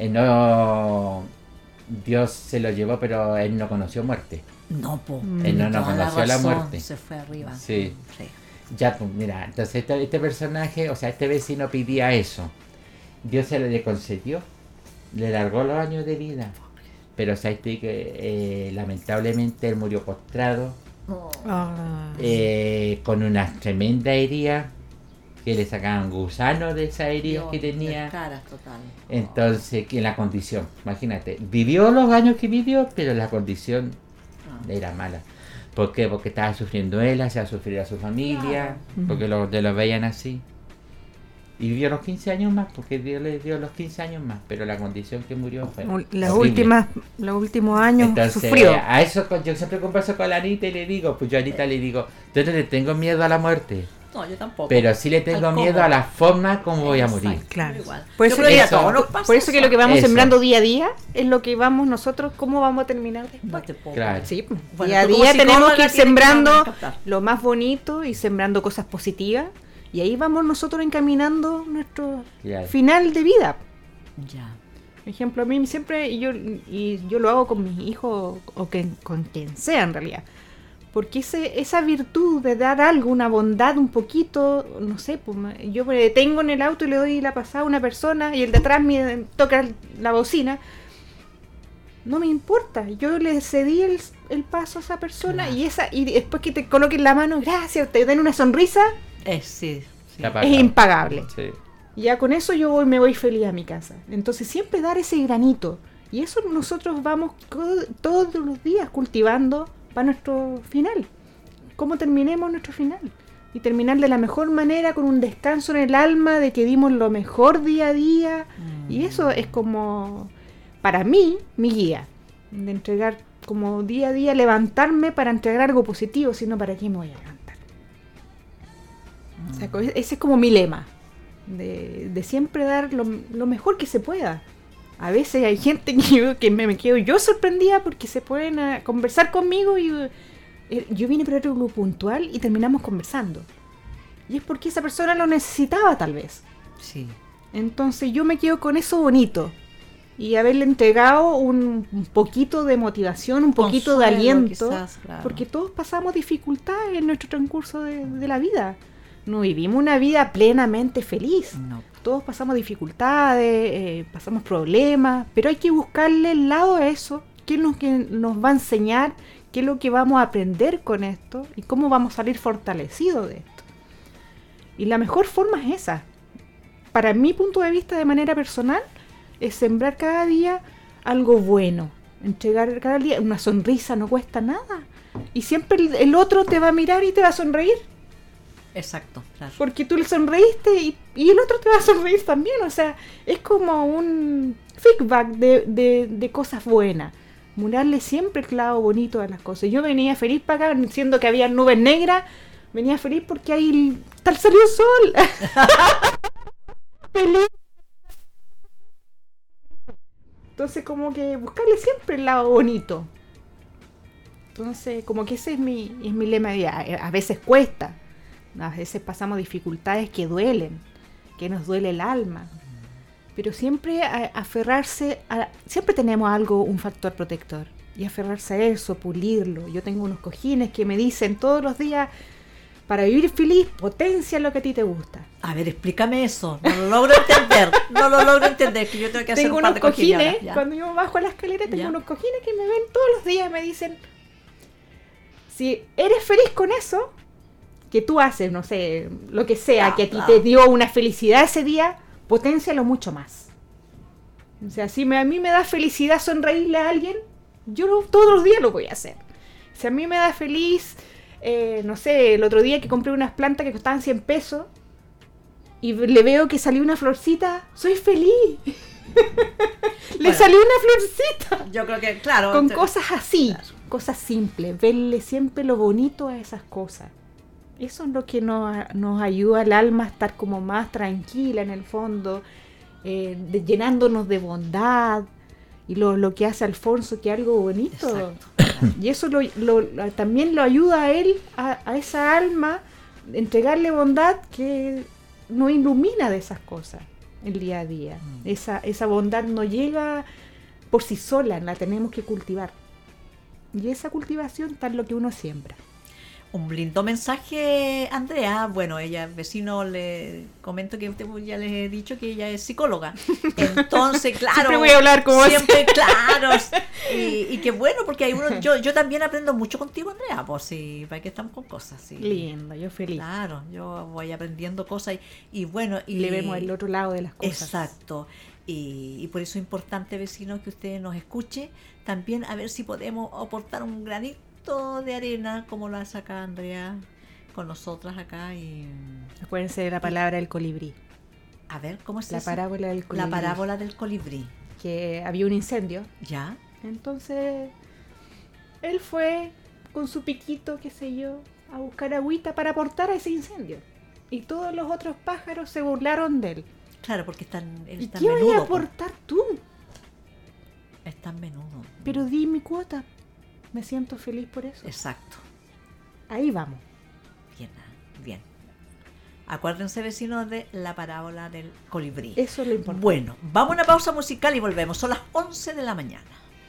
no, Dios se lo llevó, pero él no conoció muerte. No, po. Él no Toda conoció la razón, muerte. Se fue arriba. Sí. Sí. Ya, pues mira, entonces este personaje, o sea, este vecino pedía eso. Dios se le concedió, le largó los años de vida. Pero sabes que lamentablemente él murió postrado, Ah. con una tremenda herida, que le sacaban gusanos de esa herida Dios, que tenía. descaras total. Entonces, que la condición, imagínate, vivió los años que vivió, pero la condición era mala. ¿Por qué? Porque estaba sufriendo él, hacía sufrir a su familia, Claro. porque lo veían así. Y vivió los 15 años más, porque Dios le dio los 15 años más, pero la condición que murió fue Los horrible. últimos años Entonces, sufrió. a eso yo siempre converso con la Anita y le digo, pues yo a Anita le digo, yo no le tengo miedo a la muerte, No, yo tampoco. pero sí le tengo Al miedo cómo. a la forma como voy a morir. Claro. Igual. Por Yo eso, creo que a eso- todos nos pasa por eso que lo que vamos Eso. sembrando día a día es lo que vamos nosotros, cómo vamos a terminar después. No te puedo Claro. Sí, pues, Bueno, día a tú como día tenemos psicóloga que ir tienes que sembrando saber captar. lo más bonito y sembrando cosas positivas. Y ahí vamos nosotros encaminando nuestro Claro. final de vida. Ya. Por ejemplo, a mí siempre, y yo lo hago con mis hijos o con quien sea en realidad. Porque esa virtud de dar algo, una bondad un poquito, no sé, pues, yo me detengo en el auto y le doy la pasada a una persona y el de atrás me toca la bocina. No me importa, yo le cedí el paso a esa persona. Claro. y después que te coloquen la mano, gracias, te den una sonrisa, Sí. Está es pagado. impagable. Sí. Y ya con eso me voy feliz a mi casa. Entonces siempre dar ese granito. Y eso nosotros vamos todos los días cultivando para nuestro final. ¿Cómo terminemos nuestro final? Y terminar de la mejor manera, con un descanso en el alma, de que dimos lo mejor día a día. Y eso es como, para mí, mi guía. De entregar como día a día, levantarme para entregar algo positivo, sino para qué me voy a levantar. O sea, ese es como mi lema. De siempre dar lo mejor que se pueda. A veces hay gente que me quedo yo sorprendida porque se pueden conversar conmigo y yo vine por algo puntual y terminamos conversando. Y es porque esa persona lo necesitaba tal vez. Sí. Entonces yo me quedo con eso bonito. Y haberle entregado un poquito de motivación, un poquito de Consuelo, aliento. quizás, claro. Porque todos pasamos dificultades en nuestro transcurso de la vida. No vivimos una vida plenamente feliz. No. Todos pasamos dificultades, pasamos problemas, pero hay que buscarle el lado a eso. ¿Qué es lo que nos va a enseñar? ¿Qué es lo que vamos a aprender con esto? ¿Y cómo vamos a salir fortalecidos de esto? Y la mejor forma es esa. Para mi punto de vista, de manera personal, es sembrar cada día algo bueno. Entregar cada día una sonrisa, no cuesta nada. Y siempre el otro te va a mirar y te va a sonreír. Exacto, claro. Porque tú le sonreíste y el otro te va a sonreír también. O sea, es como un feedback de cosas buenas. Mirarle siempre el clavo bonito a las cosas. Yo venía feliz para acá, siendo que había nubes negras. Venía feliz porque ahí tal salió el sol. Feliz. Entonces como que buscarle siempre el lado bonito. Entonces como que ese es mi lema de vida. A veces cuesta. A veces pasamos dificultades que duelen. Que nos duele el alma. Pero siempre aferrarse a... Siempre tenemos algo, un factor protector. Y aferrarse a eso, pulirlo. Yo tengo unos cojines que me dicen todos los días... Para vivir feliz, potencia lo que a ti te gusta. A ver, explícame eso. No lo logro entender. No lo logro entender. Que yo tengo que hacer un par de cojines. Cuando yo bajo a la escalera, tengo unos cojines que me ven todos los días y me dicen: si eres feliz con eso, que tú haces, no sé, lo que sea, que a ti te dio una felicidad ese día, potencialo mucho más. O sea, si a mí me da felicidad sonreírle a alguien, yo todos los días lo voy a hacer. Si a mí me da feliz... no sé, el otro día que compré unas plantas que costaban 100 pesos y le veo que salió una florcita, soy feliz. Le salió una florcita. Yo creo que, claro. Con cosas así, cosas simples, verle siempre lo bonito a esas cosas. Eso es lo que nos ayuda al alma a estar como más tranquila en el fondo, llenándonos de bondad. Y lo que hace Alfonso, que es algo bonito. Exacto. Y eso también lo ayuda a él, a esa alma, entregarle bondad que nos ilumina de esas cosas el día a día. Esa bondad no llega por sí sola, la tenemos que cultivar. Y esa cultivación está en lo que uno siembra. Un lindo mensaje, Andrea. Bueno, ella, vecino, le comento que ya les he dicho que ella es psicóloga. Entonces, claro. Siempre voy a hablar como siempre, claro. Y que bueno, porque hay uno, yo también aprendo mucho contigo, Andrea. Pues sí, para que estamos con cosas. Sí. Lindo, yo feliz. Claro, yo voy aprendiendo cosas y bueno. Y le vemos el otro lado de las cosas. Exacto. Y por eso es importante, vecinos, que ustedes nos escuchen. También a ver si podemos aportar un granito de arena, como la saca Andrea con nosotras acá. Y acuérdense de la palabra del colibrí. A ver, ¿cómo es la eso? Parábola del colibrí. La parábola del colibrí. Que había un incendio. Ya. Entonces él fue con su piquito, qué sé yo, a buscar agüita para aportar a ese incendio. Y todos los otros pájaros se burlaron de él. Claro, porque él ¿Y está qué menudo, vas a aportar tú? Es tan menudo. Pero di mi cuota. Me siento feliz por eso. Exacto. Ahí vamos. Bien, bien. Acuérdense, vecinos, de la parábola del colibrí. Eso es lo importante. Bueno, vamos a una pausa musical y volvemos. Son las 11 de la mañana.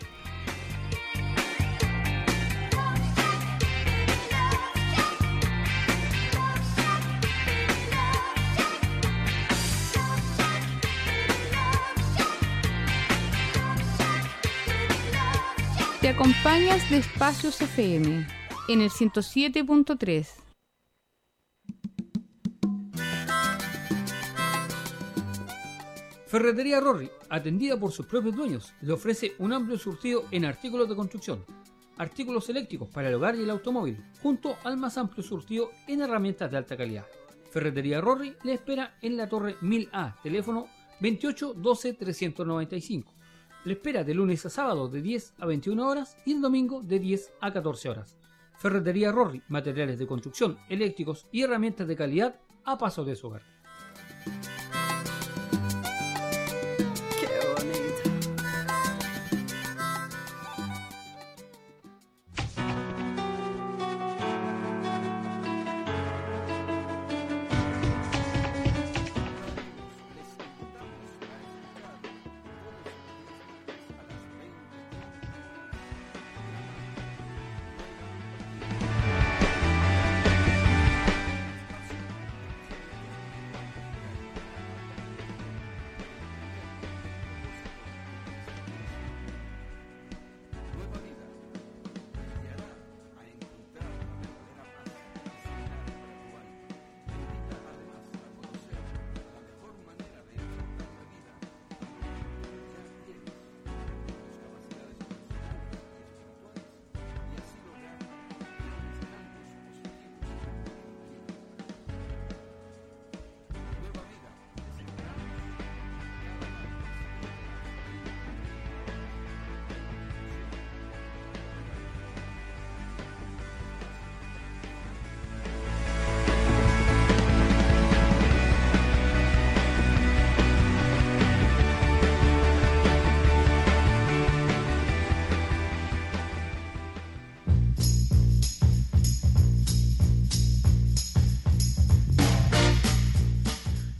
Te acompañas de Espacios FM en el 107.3. Ferretería Rory, atendida por sus propios dueños, le ofrece un amplio surtido en artículos de construcción, artículos eléctricos para el hogar y el automóvil, junto al más amplio surtido en herramientas de alta calidad. Ferretería Rory le espera en la Torre 1000A, teléfono 28 12 395. Le espera de lunes a sábado de 10 a 21 horas y el domingo de 10 a 14 horas. Ferretería Rory, materiales de construcción, eléctricos y herramientas de calidad a paso de su hogar.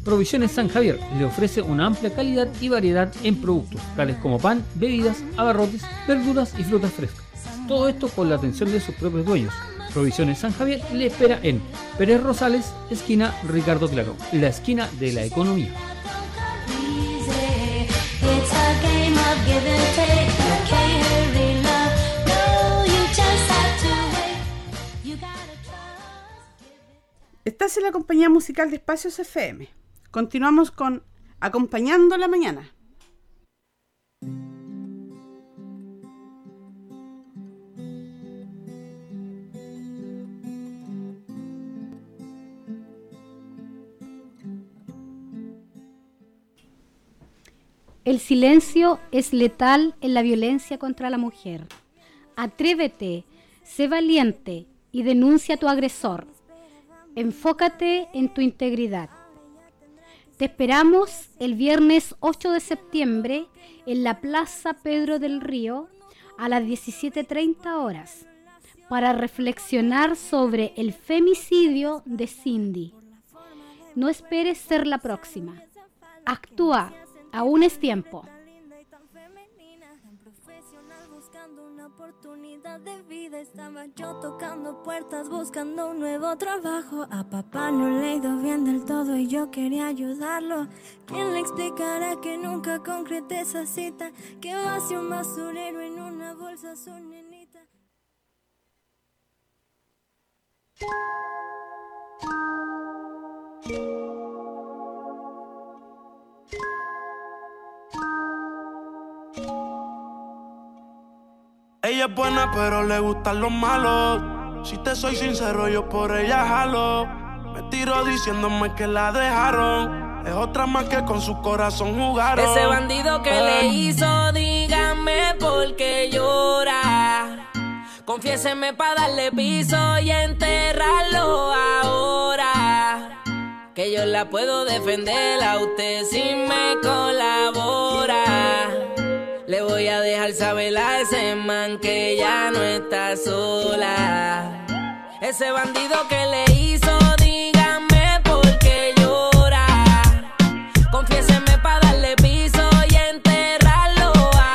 Provisiones San Javier le ofrece una amplia calidad y variedad en productos, tales como pan, bebidas, abarrotes, verduras y frutas frescas. Todo esto con la atención de sus propios dueños. Provisiones San Javier le espera en Pérez Rosales, esquina Ricardo Claro, la esquina de la economía. Estás en la compañía musical de Espacios FM. Continuamos con Acompañando la Mañana. El silencio es letal en la violencia contra la mujer. Atrévete, sé valiente y denuncia a tu agresor. Enfócate en tu integridad. Te esperamos el viernes 8 de septiembre en la Plaza Pedro del Río a las 17:30 horas para reflexionar sobre el femicidio de Cindy. No esperes ser la próxima. Actúa, aún es tiempo. Oportunidad de vida, estaba yo tocando puertas buscando un nuevo trabajo. A papá no le ha ido bien del todo y yo quería ayudarlo. ¿Quién le explicará que nunca concreté esa cita? Que vació un basurero en una bolsa su nenita. Ella es buena pero le gustan los malos. Si te soy sincero yo por ella jalo. Me tiro diciéndome que la dejaron. Es otra más que con su corazón jugaron. Ese bandido que le hizo, dígame por qué llora. Confiéseme pa' darle piso y enterrarlo ahora. Que yo la puedo defender a usted si me colabora. Le voy a dejar saber a ese man que ya no está sola. Ese bandido que le hizo, dígame por qué llora. Confiéseme pa' darle piso y enterrarlo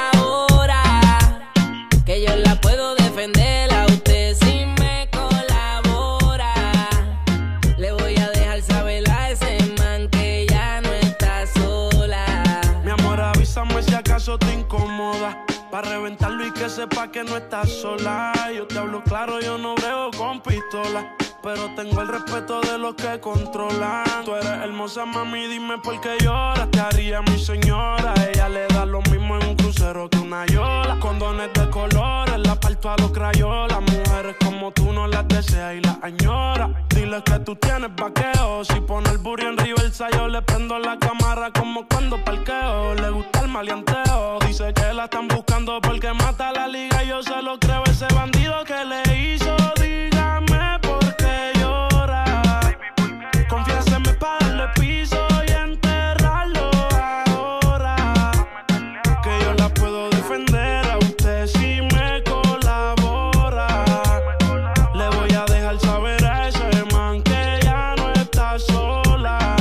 ahora. Que yo la puedo defender a usted si me colabora. Le voy a dejar saber a ese man que ya no está sola. Mi amor, avísame si acaso te incomoda. Pa' reventarlo y que sepa que no estás sola. Yo te hablo claro, yo no brego con pistola. Pero tengo el respeto de los que controlan. Tú eres hermosa, mami, dime por qué lloras. Te haría mi señora. Ella le da lo mismo en un crucero que una yola. Condones de colores, la parto a los crayolas. Mujeres como tú no las deseas y las añoras. Dile que tú tienes vaqueo. Si pone el burro en reversa, yo le prendo la cámara como cuando parqueo. Le gusta el maleanteo. Dice que la están buscando porque mata la liga y yo se lo creo. Ese bandido que le hizo, dígame por qué llora. Confiéseme pa' darle piso y enterrarlo ahora. Que yo la puedo defender a usted si me colabora. Le voy a dejar saber a ese man que ya no está sola.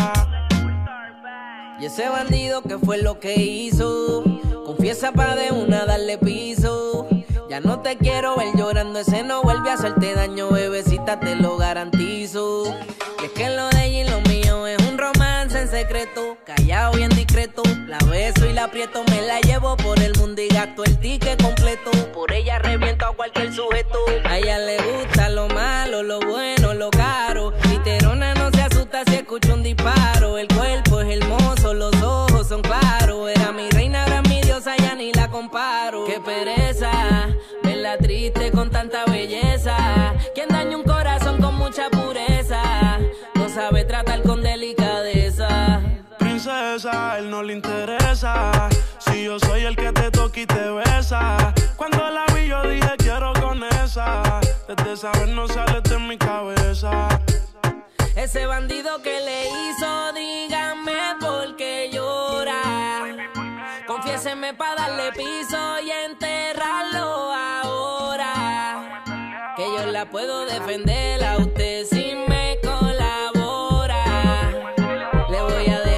Y ese bandido que fue lo que hizo, confiesa pa' de una darle piso. Ya no te quiero ver llorando, ese no vuelve a hacerte daño, bebecita, te lo garantizo. Y es que lo de ella y lo mío es un romance en secreto, callado y en discreto. La beso y la aprieto, me la llevo por el mundo y gasto el ticket completo. Por ella reviento a cualquier sujeto. A ella le gusta lo malo, lo bueno, lo caro. Literona no se asusta si escucha un disparo. El cuerpo es hermoso, los ojos son claros. Era mi reina, ahora mi diosa, ya ni la comparo. Qué pereza verla triste con tanta belleza. Quien daña un corazón con mucha pureza no sabe tratar con delicadeza. Princesa, a él no le interesa si yo soy el que te toca y te besa. Cuando la vi yo dije quiero con esa. Desde esa vez no sale de mi cabeza. Ese bandido que le hizo, dígame por qué llora. Confiéseme pa' darle piso y enterrarlo ahora. Que yo la puedo defender a usted si me colabora. Le voy a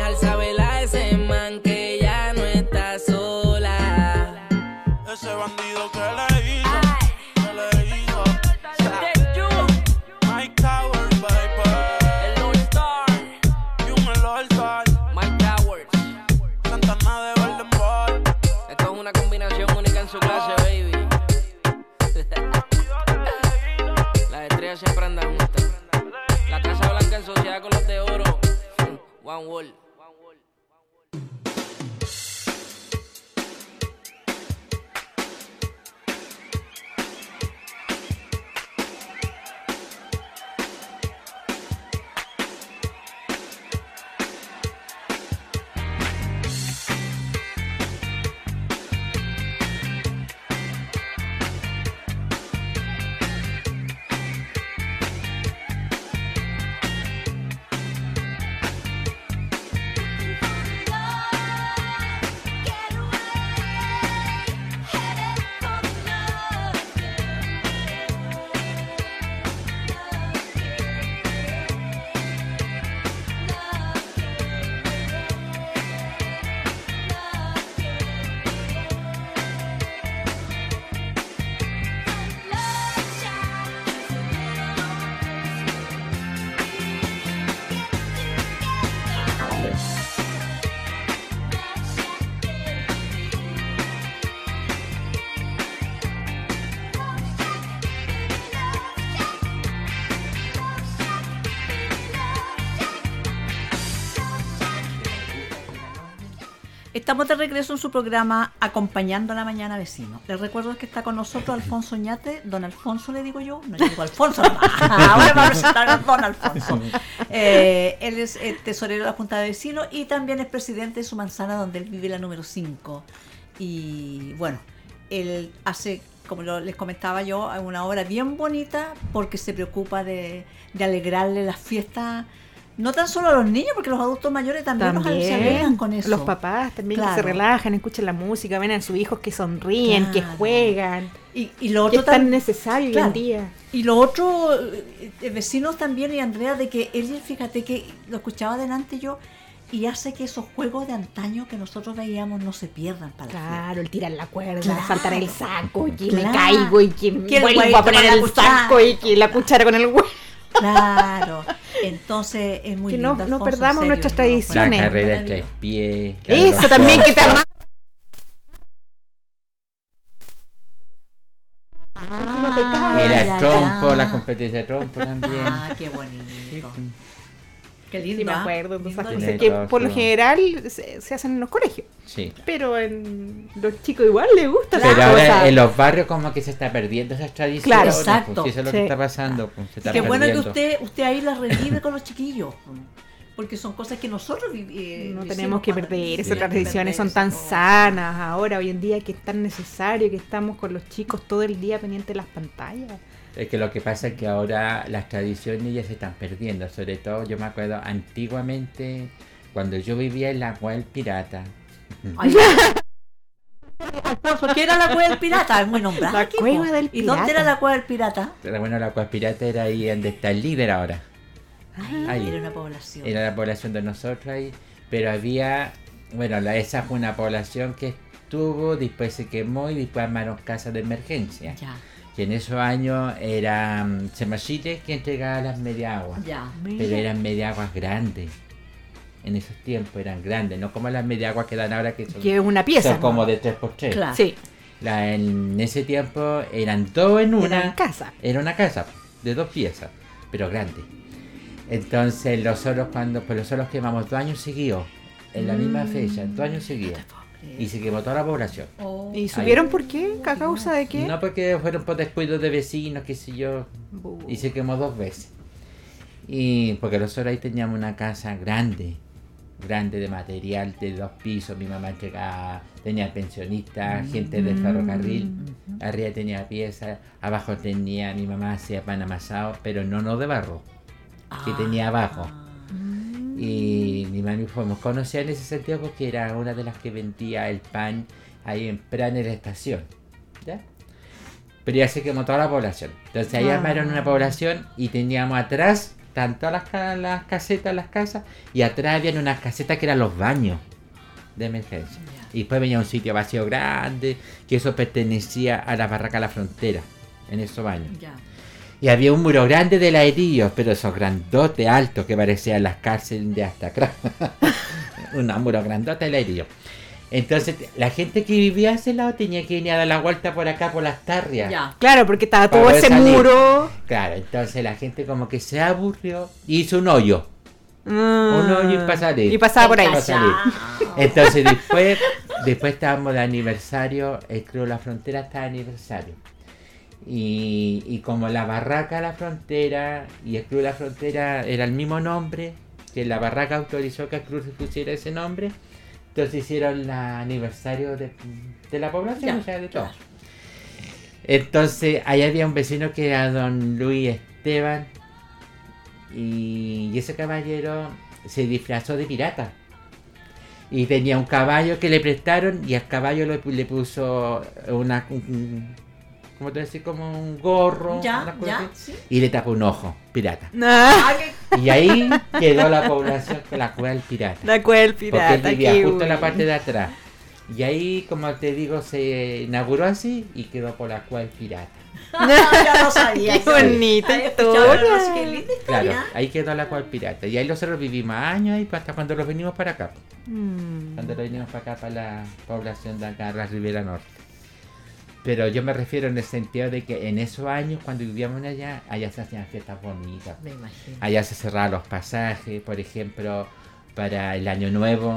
Estamos de regreso en su programa Acompañando la Mañana Vecino. Les recuerdo que está con nosotros Alfonso Oñate, don Alfonso le digo yo, no le digo Alfonso, ahora vamos a presentar a don Alfonso. Él es tesorero de la Junta de Vecinos y también es presidente de su manzana donde él vive, la número 5. Y bueno, él hace, como les comentaba yo, una obra bien bonita porque se preocupa de alegrarle las fiestas. No tan solo a los niños, porque los adultos mayores también se alegran con eso. Los papás también, claro, que se relajan, escuchan la música, ven a sus hijos que sonríen, que juegan. Y lo otro es tan necesario hoy en día. Y lo otro, vecinos también, y Andrea, de que él, fíjate que lo escuchaba delante yo, y hace que esos juegos de antaño que nosotros veíamos no se pierdan para Claro, el tirar la cuerda, Claro. saltar el saco, y que me Claro. caigo, y que Que el vuelvo huevito a poner con la el cuchara. saco, y que la cuchara con el huevo. Claro, entonces es muy Que lindo, no Alfonso, perdamos en serio, nuestras La tradiciones. carrera de 3 pies. Eso también, que te arma- Era trompo, la competencia de trompo también. Ah, qué bonito. Qué lindo. Sí, me acuerdo de esas lindo. cosas que por lo general se hacen en los colegios. Sí. Pero en los chicos igual les gusta Pero esas ahora cosas. en los barrios como que se está perdiendo esas tradiciones. Claro, pues, exacto. sí, eso es lo que está pasando. Pues, se está Qué bueno que perdiendo. usted ahí las revive con los chiquillos, porque son cosas que nosotros No tenemos que perder esas tradiciones, son tan sanas ahora, hoy en día, que es tan necesario que estamos con los chicos todo el día pendientes de las pantallas. Es que lo que pasa es que ahora las tradiciones ya se están perdiendo. Sobre todo yo me acuerdo antiguamente cuando yo vivía en la Cueva del Pirata. Alfonso, ¿qué era la Cueva del Pirata? Es muy nombrada. La aquí, Cueva po. del ¿Y dónde Pirata? era la Cueva del Pirata? Pero bueno, la Cueva del Pirata era ahí donde está el líder ahora. Ahí. Era una población. Era la población de nosotros ahí. Pero había, bueno, esa fue una población que estuvo, después se quemó y después armaron casas de emergencia. Ya. Y en esos años era Semachile que entregaba las mediaguas. Ya. Pero eran mediaguas grandes. En esos tiempos eran grandes, no como las mediaguas que dan ahora que son, Que es una pieza, son como ¿no? de 3x3. Claro. Sí. En ese tiempo eran dos en una. Eran casa. Era una casa de 2 piezas, pero grande. Entonces los oros quemamos 2 años seguidos, en la misma fecha, 2 años seguidos. Y se quemó toda la población. ¿Y subieron por qué? ¿A causa de qué? No, porque fueron por descuidos de vecinos, qué sé yo. Y se quemó 2 veces. Y porque nosotros ahí teníamos una casa grande de material de 2 pisos. Mi mamá entregaba, tenía pensionistas, gente del ferrocarril. Arriba tenía piezas, abajo tenía, mi mamá hacía pan amasado, pero no de barro, que tenía abajo. Y mi mami fuimos conocida en ese sentido porque era una de las que vendía el pan ahí en Pran en la estación. ¿Ya? Pero ya se quemó toda la población. Entonces ahí armaron una población y teníamos atrás tanto las casetas, las casas, y atrás habían unas casetas que eran los baños de emergencia. Y después venía un sitio vacío grande, que eso pertenecía a la barraca La Frontera, en esos baños. Ya. Y había un muro grande de ladrillos, pero esos grandotes altos que parecían las cárceles de hasta atrás. Un muro grandote de ladrillos. Entonces la gente que vivía a ese lado tenía que venir a dar la vuelta por acá por las tarrias. Ya. Claro, porque estaba Para todo poder ese salir. muro. Claro, entonces la gente como que se aburrió y hizo un hoyo. Un hoyo y para salir. Y pasaba por ahí. Para salir. Entonces después estábamos de aniversario, el Club La Frontera está de aniversario. Y como la barraca La Frontera y el Club La Frontera era el mismo nombre, que la barraca autorizó que el club se pusiera ese nombre, entonces hicieron el aniversario de la población, Ya, o sea, de todo. claro. Entonces ahí había un vecino que era don Luis Esteban, y ese caballero se disfrazó de pirata. Y tenía un caballo que le prestaron y al caballo le puso ¿cómo te decir? Como un gorro, Ya, una cosa ya, así, sí. y le tapó un ojo, pirata. Ah, Y ahí quedó la población con la Cueva del Pirata. La Cueva del Pirata, Porque él vivía qué justo en la bueno. parte de atrás. Y ahí, como te digo, se inauguró así y quedó por la Cueva del Pirata. Ya lo sabía. Qué bonita Ay, escuchaba, historia. no sé qué linda Claro, historia. ahí quedó la Cueva del Pirata. Y ahí nosotros vivimos años y hasta cuando los venimos para acá. Cuando los venimos para acá, para la población de acá, la Ribera Norte. Pero yo me refiero en el sentido de que en esos años, cuando vivíamos allá se hacían fiestas bonitas. Me imagino. Allá se cerraban los pasajes, por ejemplo, para el Año Nuevo.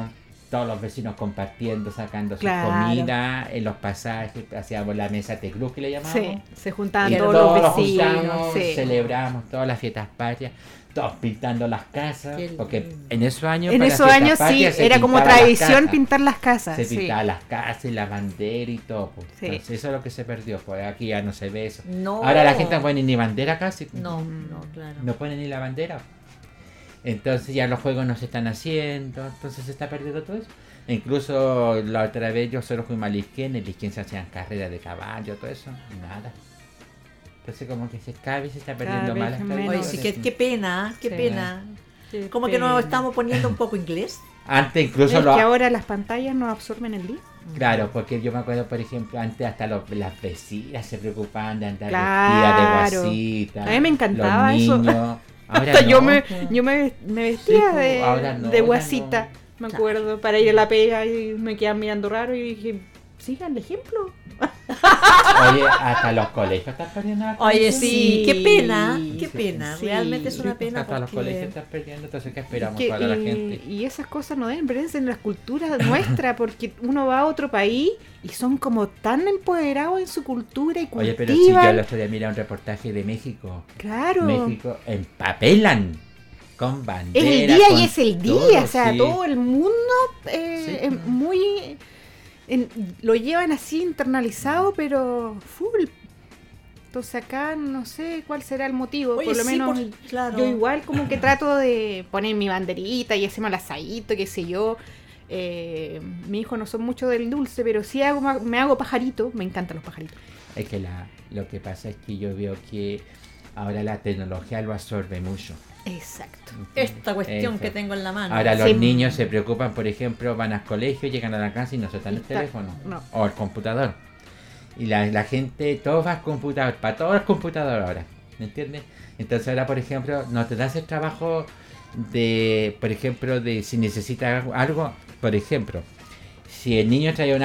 todos los vecinos compartiendo, sacando su Claro. comida, en los pasajes, hacíamos la mesa Tecluz que le llamábamos. Sí, se juntaban Y todos todos los vecinos. juntamos, Sí. celebramos todas las fiestas patrias, todos pintando las casas, Qué porque en esos años En para las esos fiestas años sí, patrias se era como pintaban las tradición casas. pintar las casas. Se sí. pintaban las casas y la bandera y todo. Pues. Sí. Entonces eso es lo que se perdió, pues aquí ya no se ve eso. No. Ahora la gente no pone ni bandera casi. No, no, claro. No pone ni la bandera. Entonces ya los juegos no se están haciendo, entonces se está perdiendo todo eso. E incluso la otra vez yo solo fuimos a Lisquén, en Lisquén se hacían carreras de caballo, todo eso, nada. Entonces como que cada vez se está perdiendo vez más las menos. tradiciones. Oye, sí, qué pena, qué Sí. pena. Qué Como que nos pena. estamos poniendo un poco inglés. Antes incluso Es lo... que ahora las pantallas no absorben el día. Claro, porque yo me acuerdo, por ejemplo, antes hasta las vecinas se preocupaban de andar Claro. vestidas de guasita. A mí me encantaba los eso. niños. Ahora Hasta no. yo me vestía Sí, de, ahora no, de ahora guasita, me acuerdo, para ir a la pega y me quedaban mirando raro y dije, sigan el ejemplo. Oye, hasta los colegios están perdiendo la Oye, tradición. sí, qué pena, qué pena. Sí. Realmente es una pena Hasta los porque... colegios están perdiendo, entonces ¿qué esperamos Que- para la gente? y esas cosas no deben perderse en la cultura nuestra, porque uno va a otro país y son como tan empoderados en su cultura y cultivan. Oye, pero si yo el otro día miré un reportaje de México. Claro. México empapelan con bandera. Es el día con y es el día, todo, o sea, sí. todo el mundo muy... lo llevan así internalizado, pero full. Entonces acá no sé cuál será el motivo, Oye, por lo sí, menos claro. yo igual como que trato de poner mi banderita y hacemos el asadito, qué sé yo. Mi hijo no son mucho del dulce, pero sí me hago pajarito, me encantan los pajaritos. Es que lo que pasa es que yo veo que ahora la tecnología lo absorbe mucho. Exacto. Esta cuestión Eso. que tengo en la mano. Ahora los Sí. niños se preocupan, por ejemplo, van al colegio, llegan a la casa y no sueltan el Está- teléfono no. o el computador. Y la gente, todo va al computador, para todo el computador ahora, ¿me entiendes? Entonces ahora, por ejemplo, no te das el trabajo de, por ejemplo, de si necesitas algo, por ejemplo, si el niño trae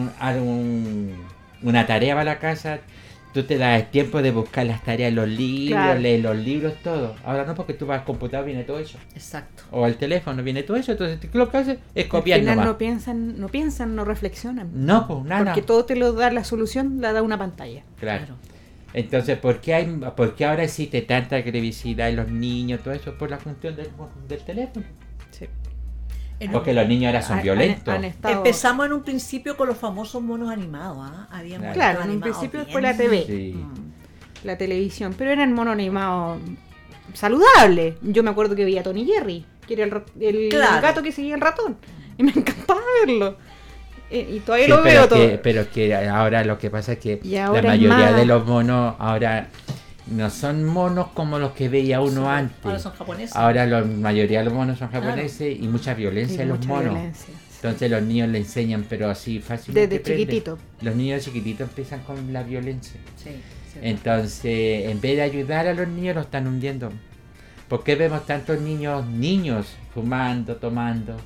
una tarea para la casa, tú te das el tiempo de buscar las tareas en los libros, Claro. leer los libros, todo. Ahora no, porque tú vas al computador, viene todo eso. Exacto. O al teléfono, viene todo eso. Entonces lo que haces es Al copiar final nomás. no piensan, no reflexionan. No, pues nada. Porque todo te lo da la solución, la da una pantalla. Claro. Entonces, ¿por qué ahora existe tanta agresividad en los niños, todo eso? Por la función del teléfono. Sí. Porque los niños ahora son violentos. Empezamos en un principio con los famosos monos animados, ¿ah? Había monos Claro, en un animados principio bien. después la TV. Sí. La televisión, pero eran mono animado saludable. Yo me acuerdo que veía a Tony Jerry, que era el Claro. gato que seguía el ratón. Y me encantaba verlo. Y todavía Sí, lo veo todo. pero que ahora lo que pasa es que Y la ahora es mayoría más- de los monos ahora no son monos como los que veía uno antes. ahora son japoneses. Ahora la mayoría de los monos son Claro. japoneses y mucha violencia Y en los mucha monos. violencia, Entonces los niños le enseñan, pero así fácilmente. Desde aprenden. chiquitito. Los niños chiquititos empiezan con la violencia. Sí, sí. Entonces, en vez de ayudar a los niños, los están hundiendo. ¿Por qué vemos tantos niños fumando, tomando?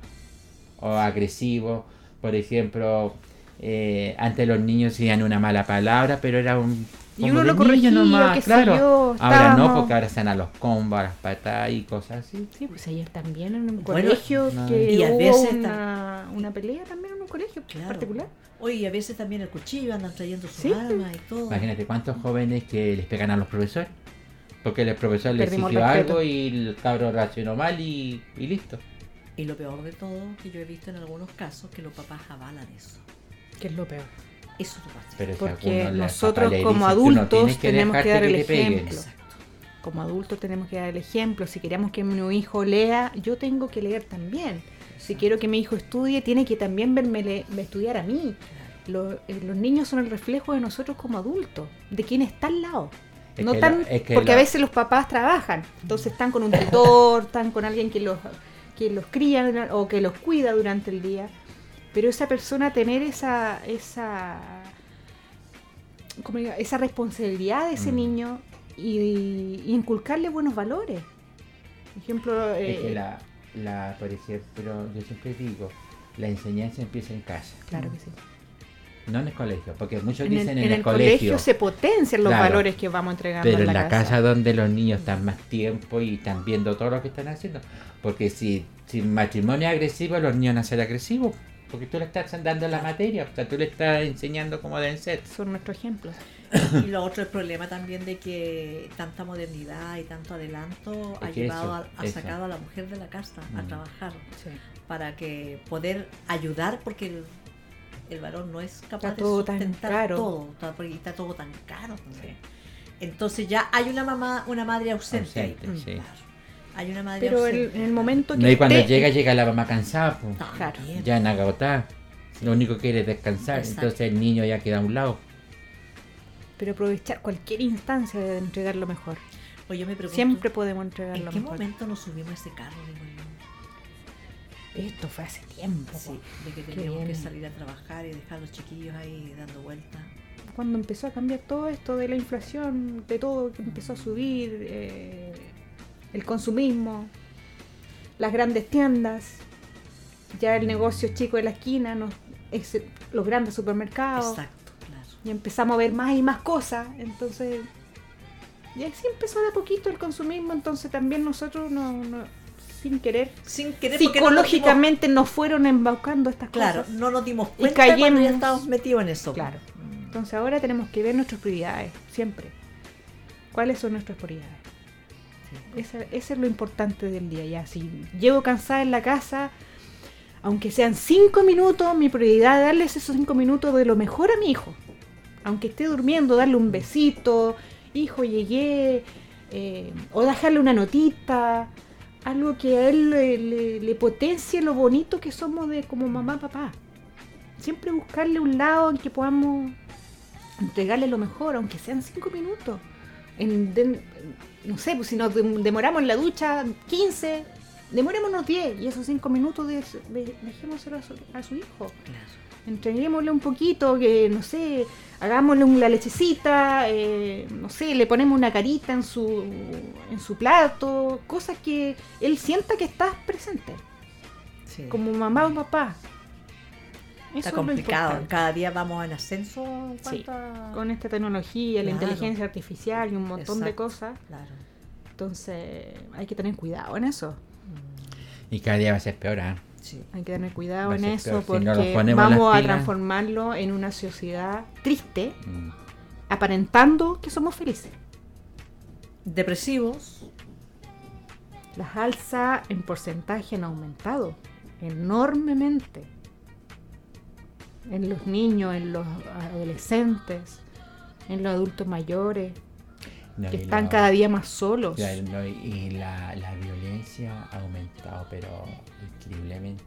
O agresivos. Por ejemplo, antes los niños decían una mala palabra, pero era un... Y como uno de lo niño corregía, nomás, qué sé claro. yo, Ahora no, estábamos- porque ahora están a los combos, a las patadas y cosas así. Sí, pues ayer también en un Bueno, colegio no. que Y a hubo veces una pelea también en un colegio particular. Oye, y a veces también el cuchillo andan trayendo sus Sí. armas y todo. Imagínate cuántos jóvenes que les pegan a los profesores. Porque el profesor les Perdimos exigió respeto. algo y el cabro reaccionó mal y listo. Y lo peor de todo, que yo he visto en algunos casos, que los papás avalan eso. Que es lo peor. Eso es lo más Pero si Porque alguno le- nosotros papá le como dice, "Tú no adultos tienes que tenemos que dar dejarte el que te peguen". ejemplo. Como adultos tenemos que dar el ejemplo. Si queremos que mi hijo lea, yo tengo que leer también. Si quiero que mi hijo estudie, tiene que también verme estudiar a mí. Los niños son el reflejo de nosotros como adultos, de quien está al lado. Es No que tan, la- es que porque la- a veces los papás trabajan, entonces están con un tutor, están con alguien que los cría o que los cuida durante el día. Pero esa persona tener esa responsabilidad de ese niño y inculcarle buenos valores. Por ejemplo, Es que por ejemplo, yo siempre digo, la enseñanza empieza en casa. Claro que sí. No en el colegio, porque muchos En dicen el colegio se potencian los valores que vamos entregando pero en la casa. casa donde los niños están más tiempo y están viendo todo lo que están haciendo. Porque si matrimonio es agresivo, los niños van a ser agresivos. Porque tú le estás dando la materia, o sea, tú le estás enseñando cómo deben ser. Son nuestros ejemplos. Y lo otro, el problema también de que tanta modernidad y tanto adelanto ha llevado sacado a la mujer de la casa a trabajar para que poder ayudar, porque el varón no es capaz está de todo sustentar tan caro. todo, porque está todo tan caro. Entonces ya hay una madre ausente ahí. Sí. Claro. Hay una madre Pero ausente. en el momento que no, y cuando llega la mamá cansada, pues, claro. ya en agotada. Lo único que quiere es descansar. Exacto. Entonces el niño ya queda a un lado. Pero aprovechar cualquier instancia de entregar lo mejor. Pues yo me pregunto, siempre podemos entregar lo ¿en qué mejor. momento nos subimos a ese carro? Esto fue hace tiempo. Sí, de que teníamos que salir a trabajar y dejar a los chiquillos ahí dando vueltas. Cuando empezó a cambiar todo esto de la inflación, de todo que empezó a subir, el consumismo, las grandes tiendas, ya el negocio chico de la esquina, los grandes supermercados. Exacto, claro. Y empezamos a ver más y más cosas, entonces y así empezó de a poquito el consumismo, entonces también nosotros sin querer psicológicamente nos fueron embaucando estas cosas. No nos dimos cuenta cuando ya estábamos metidos en eso. Claro. Entonces ahora tenemos que ver nuestras prioridades, siempre. ¿Cuáles son nuestras prioridades? Ese es lo importante del día. Ya, si llego cansada en la casa, aunque sean 5 minutos, mi prioridad es darles esos 5 minutos de lo mejor a mi hijo. Aunque esté durmiendo, darle un besito, hijo, llegué, o dejarle una notita, algo que a él le potencie lo bonito que somos como mamá, papá. Siempre buscarle un lado en que podamos entregarle lo mejor, aunque sean 5 minutos. No sé, pues si nos demoramos en la ducha 15, demorémonos 10 y esos 5 minutos dejémoselo a su hijo. Claro. Entreguémosle un poquito, que no sé, hagámosle la lechecita, no sé, le ponemos una carita en su plato, cosas que él sienta que estás presente. Sí. Como mamá o papá. Está complicado, cada día vamos en ascenso. Sí, con esta tecnología, la inteligencia artificial y un montón de cosas. Claro. Entonces hay que tener cuidado en eso. Y cada día va a ser peor, ¿eh? Sí. Hay que tener cuidado en eso porque no vamos a transformarlo en una sociedad triste, aparentando que somos felices. Depresivos. Las alzas en porcentaje han aumentado enormemente. En los niños, en los adolescentes, en los adultos mayores, que están cada día más solos. Y la violencia ha aumentado, pero increíblemente.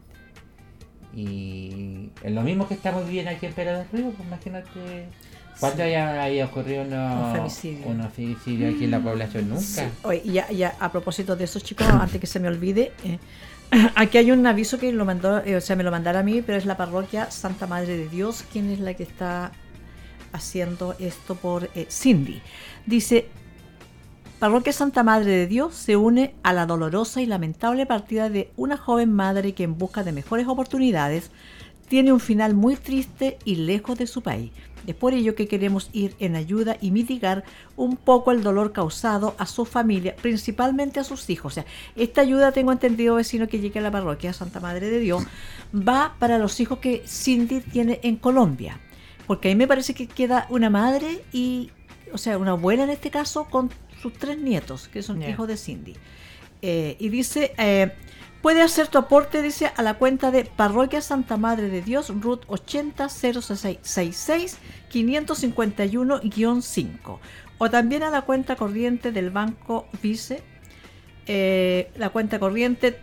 Y es lo mismo que estamos viviendo aquí en Pérez del Río, pues imagínate. ¿Cuánto haya ocurrido un femicidio aquí en la población? Nunca. Sí. Oye, ya a propósito de eso, chicos, antes que se me olvide, aquí hay un aviso que me lo mandaron a mí, pero es la parroquia Santa Madre de Dios, quien es la que está haciendo esto por Cindy. Dice: Parroquia Santa Madre de Dios se une a la dolorosa y lamentable partida de una joven madre que, en busca de mejores oportunidades, tiene un final muy triste y lejos de su país. Es por ello que queremos ir en ayuda y mitigar un poco el dolor causado a su familia, principalmente a sus hijos. O sea, esta ayuda, tengo entendido, vecino, que llegue a la parroquia Santa Madre de Dios, va para los hijos que Cindy tiene en Colombia. Porque ahí me parece que queda una madre una abuela en este caso, con sus 3 nietos, que son hijos de Cindy. Y dice, puede hacer tu aporte, dice, a la cuenta de Parroquia Santa Madre de Dios, RUT 80-066-551-5, o también a la cuenta corriente del Banco Vice, la cuenta corriente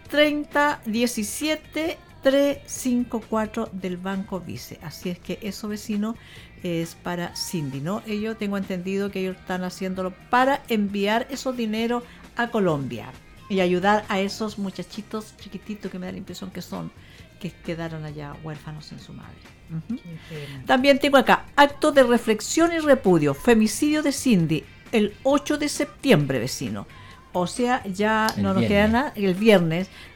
3017-354 del Banco Vice. Así es que eso, vecino, es para Cindy, ¿no? Ellos, tengo entendido que ellos están haciéndolo para enviar esos dineros a Colombia y ayudar a esos muchachitos chiquititos que me da la impresión que quedaron allá huérfanos en su madre. También tengo acá: acto de reflexión y repudio, femicidio de Cindy, el 8 de septiembre, vecino. O sea, ya no nos queda nada, el viernes,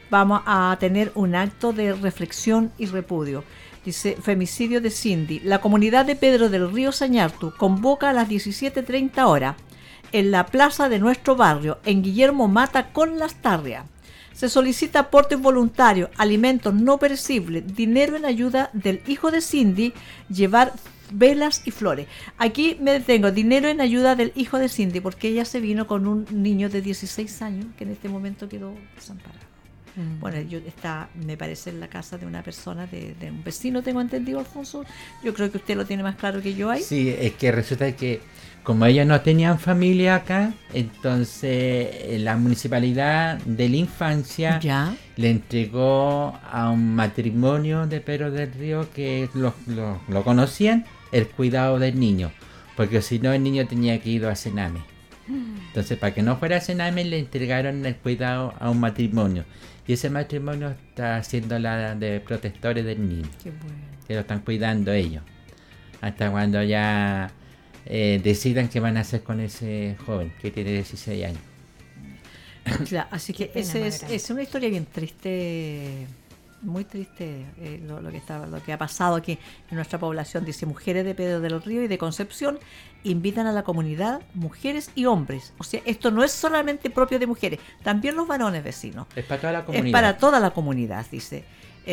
vamos a tener un acto de reflexión y repudio. Dice, femicidio de Cindy. La comunidad de Pedro del Río Sañartu convoca a las 17:30 horas en la plaza de nuestro barrio, en Guillermo Mata con Las Tarrias. Se solicita aportes voluntarios, alimentos no perecibles, dinero en ayuda del hijo de Cindy, llevar velas y flores. Aquí me detengo, dinero en ayuda del hijo de Cindy, porque ella se vino con un niño de 16 años que en este momento quedó desamparado. Bueno, está, me parece, en la casa de una persona, de un vecino, tengo entendido, Alfonso. Yo creo que usted lo tiene más claro que yo ahí. Sí, es que resulta que como ellos no tenían familia acá, entonces la municipalidad de la infancia le entregó a un matrimonio de Pedro del Río que lo conocían, el cuidado del niño, porque si no el niño tenía que ir a Sename. Entonces, para que no fuera a Sename, le entregaron el cuidado a un matrimonio. Y ese matrimonio está haciendo la de protectores del niño. Qué bueno. Que lo están cuidando ellos. Hasta cuando ya decidan qué van a hacer con ese joven que tiene 16 años. Claro, así que es una historia bien triste, muy triste, lo que ha pasado aquí en nuestra población. Dice, mujeres de Pedro del Río y de Concepción invitan a la comunidad, mujeres y hombres. O sea, esto no es solamente propio de mujeres, también los varones vecinos. Es para toda la comunidad. Es para toda la comunidad, dice.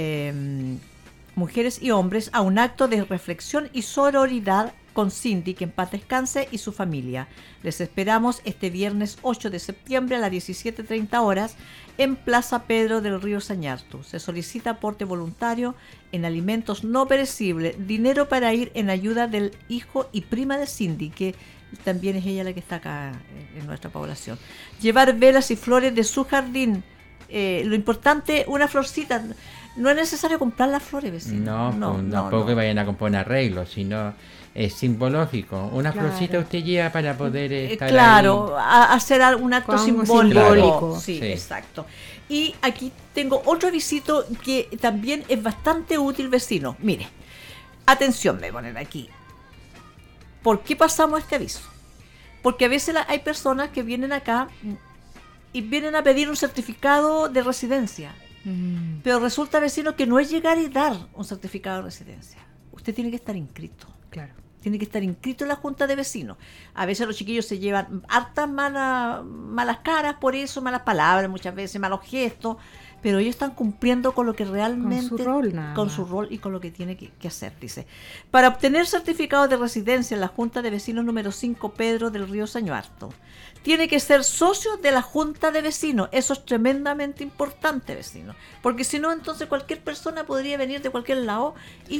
Mujeres y hombres a un acto de reflexión y sororidad con Cindy, que en paz descanse, y su familia. Les esperamos este viernes 8 de septiembre a las 17:30 horas en Plaza Pedro del Río Sañartu. Se solicita aporte voluntario en alimentos no perecibles, dinero para ir en ayuda del hijo y prima de Cindy, que también es ella la que está acá en nuestra población. Llevar velas y flores de su jardín. Lo importante, una florcita. No es necesario comprar las flores, vecino. No, porque vayan a comprar un arreglo, sino es simbológico. Una florcita usted lleva para poder estar claro, ahí. Hacer un acto simbólico. Sí, exacto. Y aquí tengo otro avisito que también es bastante útil, vecino. Mire, atención, me ponen aquí. ¿Por qué pasamos este aviso? Porque a veces hay personas que vienen acá y vienen a pedir un certificado de residencia. Pero resulta, vecino, que no es llegar y dar un certificado de residencia. Usted tiene que estar inscrito. Claro. Tiene que estar inscrito en la junta de vecinos. A veces los chiquillos se llevan hartas malas caras por eso, malas palabras muchas veces, malos gestos, pero ellos están cumpliendo con lo que realmente, con su rol y con lo que tiene que hacer, dice. Para obtener certificado de residencia en la junta de vecinos número 5 Pedro del Río Sañartu, tiene que ser socio de la junta de vecinos. Eso es tremendamente importante, vecino, porque si no, entonces cualquier persona podría venir de cualquier lado y,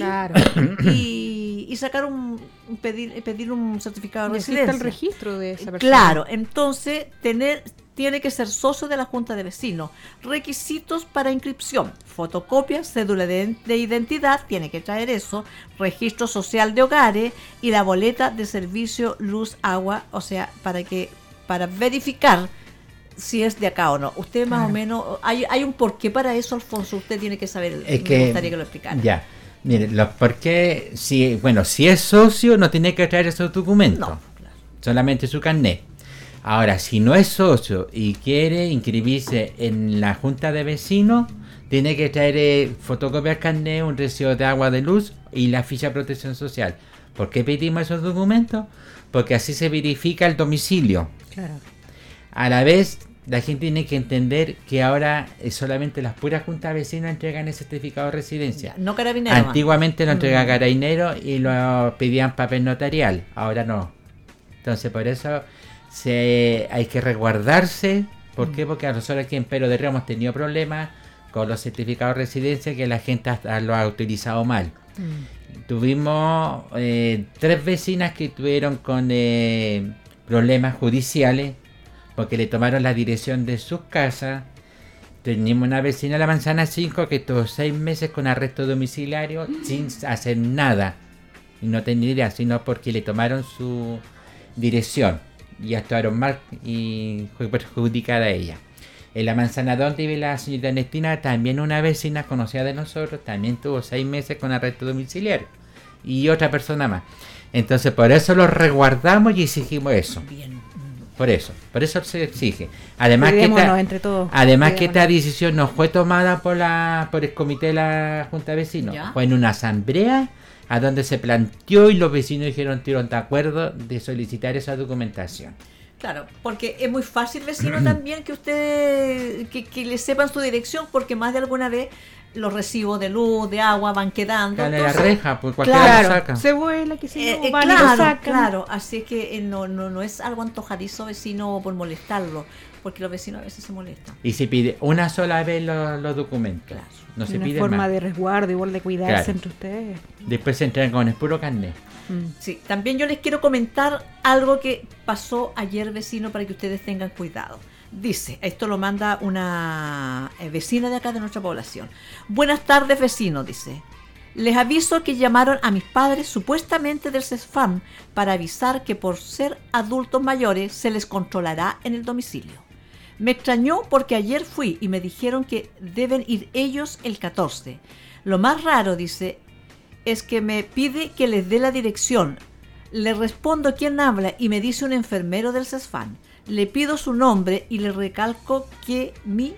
y sacar pedir un certificado de residencia. Necesita el registro de esa persona. Claro, entonces tiene que ser socio de la junta de vecinos. Requisitos para inscripción: fotocopia, cédula de identidad, tiene que traer eso, registro social de hogares y la boleta de servicio luz, agua, o sea, para verificar si es de acá o no. Usted más o menos, hay un porqué para eso, Alfonso, usted tiene que saber, me gustaría que lo explicara. Ya, mire, los porqué, si es socio, no tiene que traer esos documentos, solamente su carnet. Ahora, si no es socio y quiere inscribirse en la junta de vecinos, tiene que traer fotocopia del carnet, un recibo de agua, de luz y la ficha de protección social. ¿Por qué pedimos esos documentos? Porque así se verifica el domicilio. Claro. A la vez, la gente tiene que entender que ahora solamente las puras juntas de vecinos entregan el certificado de residencia. No Carabinero. Antiguamente lo entregaba Carabinero y lo pedían papel notarial. Ahora no. Entonces, por eso hay que resguardarse. ¿Por qué? Porque nosotros aquí en Pedro del Río hemos tenido problemas con los certificados de residencia que la gente hasta lo ha utilizado mal. Tuvimos 3 vecinas que tuvieron con problemas judiciales porque le tomaron la dirección de sus casas. Teníamos una vecina de la Manzana 5 que estuvo 6 meses con arresto domiciliario sin hacer nada. Y no tenía idea, sino porque le tomaron su dirección y actuaron mal y fue perjudicada ella. En la Manzana donde vive la señorita Ernestina, también una vecina conocida de nosotros, también tuvo 6 meses con arresto domiciliario. Y otra persona más. Entonces por eso lo resguardamos y exigimos eso. Bien. Por eso se exige. Además Cuidémonos entre todos. Además que esta decisión no fue tomada por el comité de la Junta de Vecinos. ¿Ya? Fue en una asamblea a donde se planteó y los vecinos dijeron, de acuerdo de solicitar esa documentación. Claro, porque es muy fácil, vecino, también que usted, que le sepan su dirección, porque más de alguna vez los recibos de luz, de agua van quedando. Dale la reja, pues cualquiera lo saca. Se vuela, que si no, van y claro, lo sacan. claro, así es que no es algo antojadizo, vecino, por molestarlo, porque los vecinos a veces se molestan. Y se pide una sola vez los documentos. Claro. No se Una pide forma más. de resguardo, igual de cuidarse Claro. entre ustedes. Después se entregan con el puro carnet. Sí, también yo les quiero comentar algo que pasó ayer, vecino, para que ustedes tengan cuidado. Dice, esto lo manda una vecina de acá de nuestra población. Buenas tardes, vecino, dice. Les aviso que llamaron a mis padres supuestamente del CESFAM para avisar que por ser adultos mayores se les controlará en el domicilio. Me extrañó porque ayer fui y me dijeron que deben ir ellos el 14. Lo más raro, dice, es que me pide que les dé la dirección. Le respondo quién habla y me dice un enfermero del CESFAM. Le pido su nombre y le recalcó que mi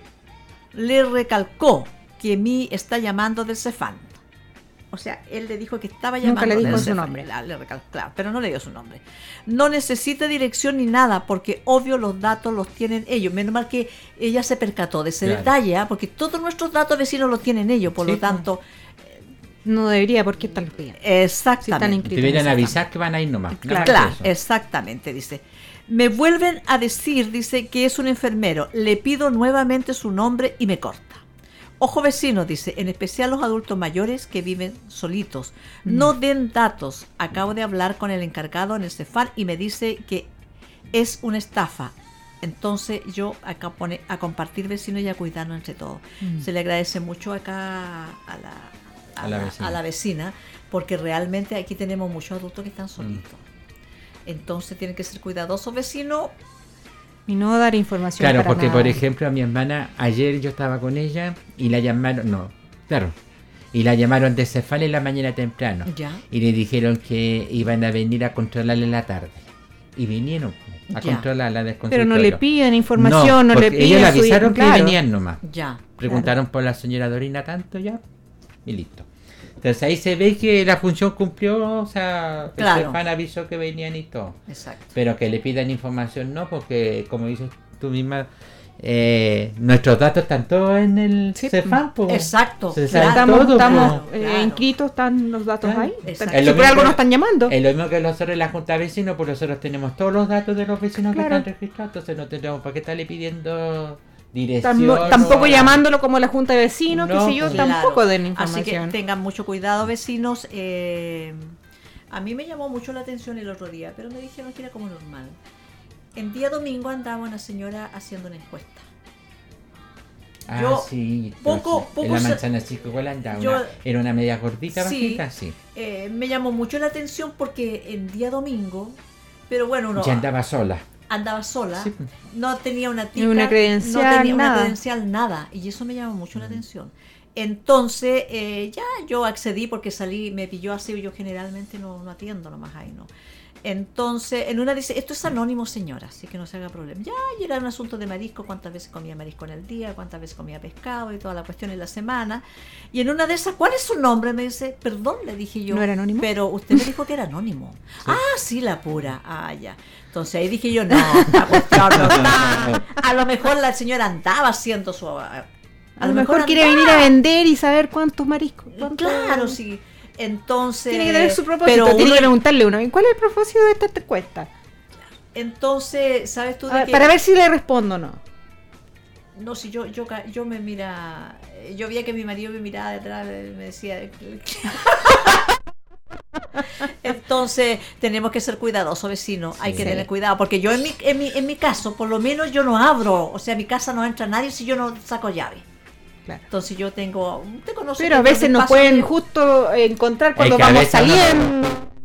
está llamando del CESFAM. O sea, él le dijo que estaba llamando. Nunca le dijo del su CESFAM. nombre. Le recalcó, claro, pero no le dio su nombre. No necesita dirección ni nada, porque obvio los datos los tienen ellos. Menos mal que ella se percató de ese detalle, porque todos nuestros datos vecinos los tienen ellos, por lo tanto. No debería, porque están los pidiendo. Exactamente. Deberían avisar que van a ir nomás. Claro, exactamente, dice. Me vuelven a decir, dice, que es un enfermero. Le pido nuevamente su nombre y me corta. Ojo, vecinos, dice, en especial los adultos mayores que viven solitos. No den datos. Acabo de hablar con el encargado en el CESFAM y me dice que es una estafa. Entonces yo acá pone a compartir, vecinos, y a cuidarnos entre todos. Se le agradece mucho acá a la vecina, porque realmente aquí tenemos muchos adultos que están solitos. Entonces tienen que ser cuidadosos, vecinos. Y no dar información. Claro, para porque nada. por ejemplo a mi hermana, ayer yo estaba con ella y la llamaron, y la llamaron de Cefal en la mañana temprano. Ya. Y le dijeron que iban a venir a controlarla en la tarde. Y vinieron a controlarla del consultorio. Pero no le piden información, no le piden. Ellos le avisaron que claro. venían nomás. Ya. Preguntaron por la señora Dorina tanto ya y listo. Entonces ahí se ve que la función cumplió, o sea, el CESFAM avisó que venían y todo. Exacto. Pero que le pidan información no, porque como dices tú misma, nuestros datos están todos en el CESFAM. Exacto. Estamos inscritos, están los datos ahí. Si por algo nos están llamando. Es lo mismo que nosotros en la Junta de Vecinos, pues nosotros tenemos todos los datos de los vecinos que están registrados, entonces no tendremos para qué estarle pidiendo dirección. Tampoco llamándolo como la Junta de Vecinos, No, qué sé yo, Claro. tampoco den información. Así que tengan mucho cuidado, vecinos. A mí me llamó mucho la atención el otro día, pero me dijeron que era como normal. En día domingo andaba una señora haciendo una encuesta. Sí, poco en la manzana chico igual andaba era una media gordita, bajita, sí. Me llamó mucho la atención porque en día domingo, pero bueno, uno ya andaba sola. Andaba sola, Sí. no tenía una Ni una credencial, no tenía una nada. credencial, nada, y eso me llamó mucho la atención. Entonces, ya yo accedí porque salí, me pilló así, yo generalmente no atiendo nomás ahí, ¿no? Entonces, en una dice, esto es anónimo, señora, así que no se haga problema. Ya, y era un asunto de marisco, cuántas veces comía marisco en el día, cuántas veces comía pescado y toda la cuestión en la semana. Y en una de esas, ¿cuál es su nombre? Me dice, perdón, le dije yo. ¿No era anónimo? Pero usted me dijo que era anónimo. Ah, sí, la pura. Ah, ya. Entonces ahí dije yo, no, esta cuestión no está. A lo mejor la señora andaba haciendo su... A lo mejor quiere venir a vender y saber cuántos mariscos. Claro, sí. Entonces... Tiene que tener su propósito. pero Tiene uno- que preguntarle uno, ¿cuál es el propósito de esta encuesta? Entonces, ¿sabes tú de qué? Para ver si le respondo o no. No, si yo me mira... Yo veía que mi marido me miraba detrás, me decía... Entonces tenemos que ser cuidadosos, vecinos. Hay que tener cuidado, porque yo en mi caso, por lo menos yo no abro, o sea, a mi casa no entra nadie si yo no saco llave. Claro. Entonces yo tengo... Usted conoce Pero a que veces por mi nos paso pueden de- justo encontrar cuando que a vamos veces saliendo.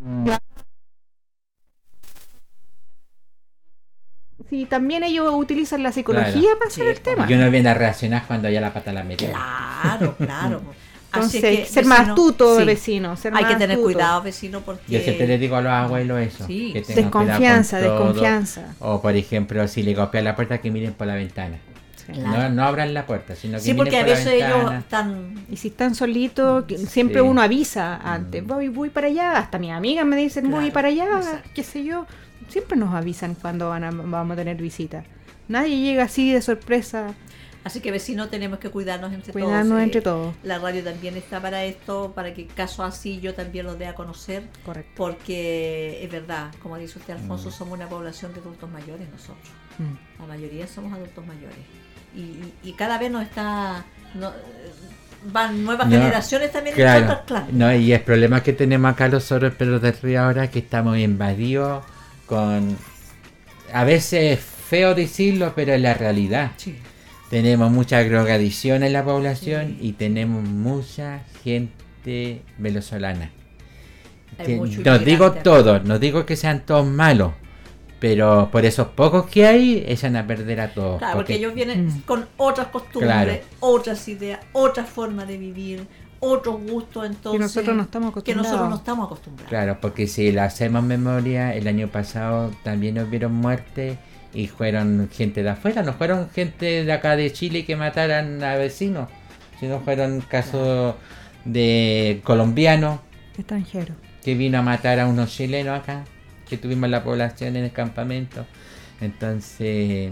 Sí, también ellos utilizan la psicología Claro. para hacer el tema. Y uno viene a reaccionar cuando ya la pata la metió. Claro, claro. Entonces Así es hay que, que ser más vecino, astuto, sí. vecino. Ser Hay más que tener astuto. cuidado, vecino, porque... Yo siempre le digo a los abuelos eso. Sí. Que tengan Desconfianza, cuidado con todo. desconfianza. O por ejemplo, si le golpean la puerta, que miren por la ventana. Claro. No abran la puerta, sino que Sí, miren porque a por la veces ellos ventana. están... Y si están solitos, siempre Sí. uno avisa antes. Voy para allá. Hasta mis amigas me dicen, voy para allá, exacto. qué sé yo. Siempre nos avisan cuando vamos a tener visita. Nadie llega así de sorpresa. Así que vecinos tenemos que cuidarnos entre Cuidarnos todos. entre todos. La radio también está para esto, para que casos así yo también los dé a conocer. Correcto. Porque es verdad, como dice usted Alfonso, somos una población de adultos mayores nosotros. La mayoría somos adultos mayores. Y cada vez nos está... van nuevas generaciones también entrando al clan. No, y el problema que tenemos acá los Zorros Perros del Río ahora es que estamos invadidos con... A veces es feo decirlo, pero es la realidad. Sí. Tenemos mucha drogadicción en la población y tenemos mucha gente venezolana. Hay mucho No digo inmigrante todos, no digo que sean todos malos, pero por esos pocos que hay, echan a perder a todos. Claro, porque ellos vienen con otras costumbres, Claro. otras ideas, otra forma de vivir, otros gustos, entonces... Que nosotros no estamos acostumbrados. Claro, porque si le hacemos memoria, el año pasado también hubieron muertes y fueron gente de afuera, no fueron gente de acá de Chile que mataran a vecinos, sino fueron casos de colombianos Extranjero. que vino a matar a unos chilenos acá, que tuvimos la población en el campamento. Entonces,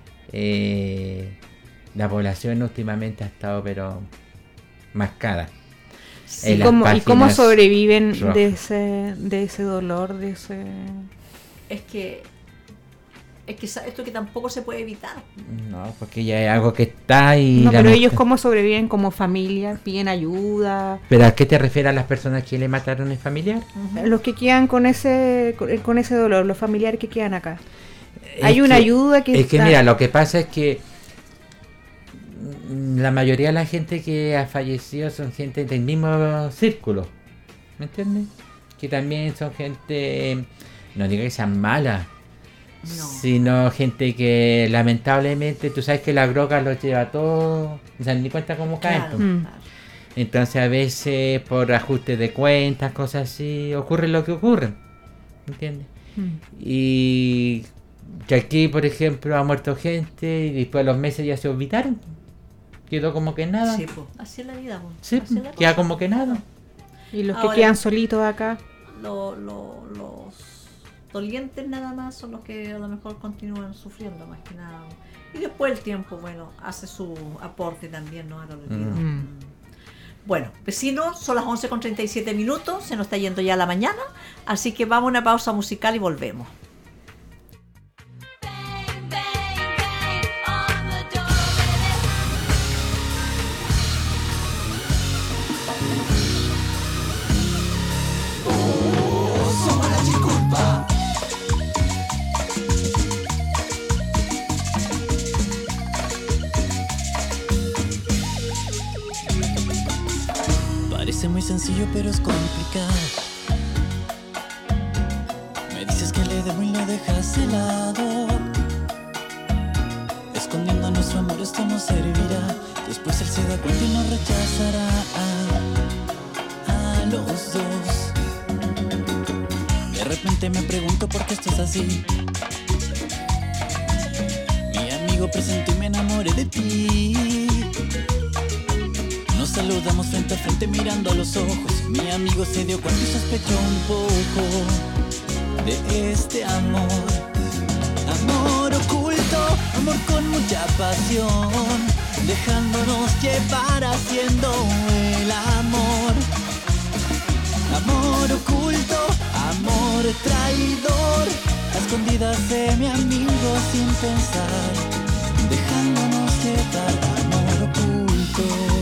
la población últimamente ha estado pero mascada. Sí, En las ¿y cómo páginas sobreviven rojas. de ese dolor, de ese... Es que esto que tampoco se puede evitar. No, porque ya es algo que está y... No, la pero mezcla- ellos cómo sobreviven como familia, piden ayuda. ¿Pero a qué te refieres a las personas que le mataron al familiar? Los que quedan con ese dolor, los familiares que quedan acá. Hay Es una que- ayuda que Es que está- mira, lo que pasa es que la mayoría de la gente que ha fallecido son gente del mismo círculo, ¿me entiendes? Que también son gente, no digo que sean malas, sino gente que lamentablemente, tú sabes que la droga los lleva a todos, no se dan ni cuenta cómo caen. Claro, pues. claro. Entonces a veces por ajuste de cuentas, cosas así, ocurre lo que ocurre, ¿entiendes? Y que aquí, por ejemplo, ha muerto gente y después de los meses ya se olvidaron. Quedó como que nada. Sí, pues, así es la vida. Pues. Sí, Así es la queda cosa. como que nada. Y los Ahora, que quedan solitos acá. Los dolientes nada más son los que a lo mejor continúan sufriendo más que nada. Y después el tiempo, bueno, hace su aporte también, ¿no? A lo retiro. Bueno, vecinos, son las 11:37, se nos está yendo ya la mañana, así que vamos a una pausa musical y volvemos. Parece muy sencillo pero es complicado. Me dices que le debo y lo dejas de lado. Escondiendo nuestro amor esto no servirá. Después él se da cuenta y nos rechazará a los dos. De repente me pregunto por qué esto es así. Mi amigo presentó y me enamoré de ti. Nos saludamos frente a frente mirando a los ojos. Mi amigo se dio cuenta y sospechó un poco de este amor. Amor oculto, amor con mucha pasión, dejándonos llevar haciendo el amor. Amor oculto, amor traidor, a escondidas de mi amigo sin pensar, dejándonos llevar. Amor oculto.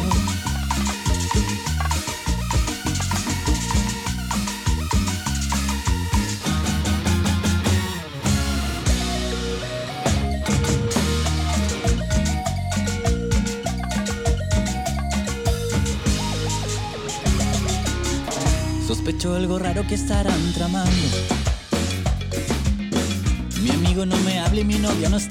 Sospecho algo raro que estarán tramando. Mi amigo no me habla y mi novia no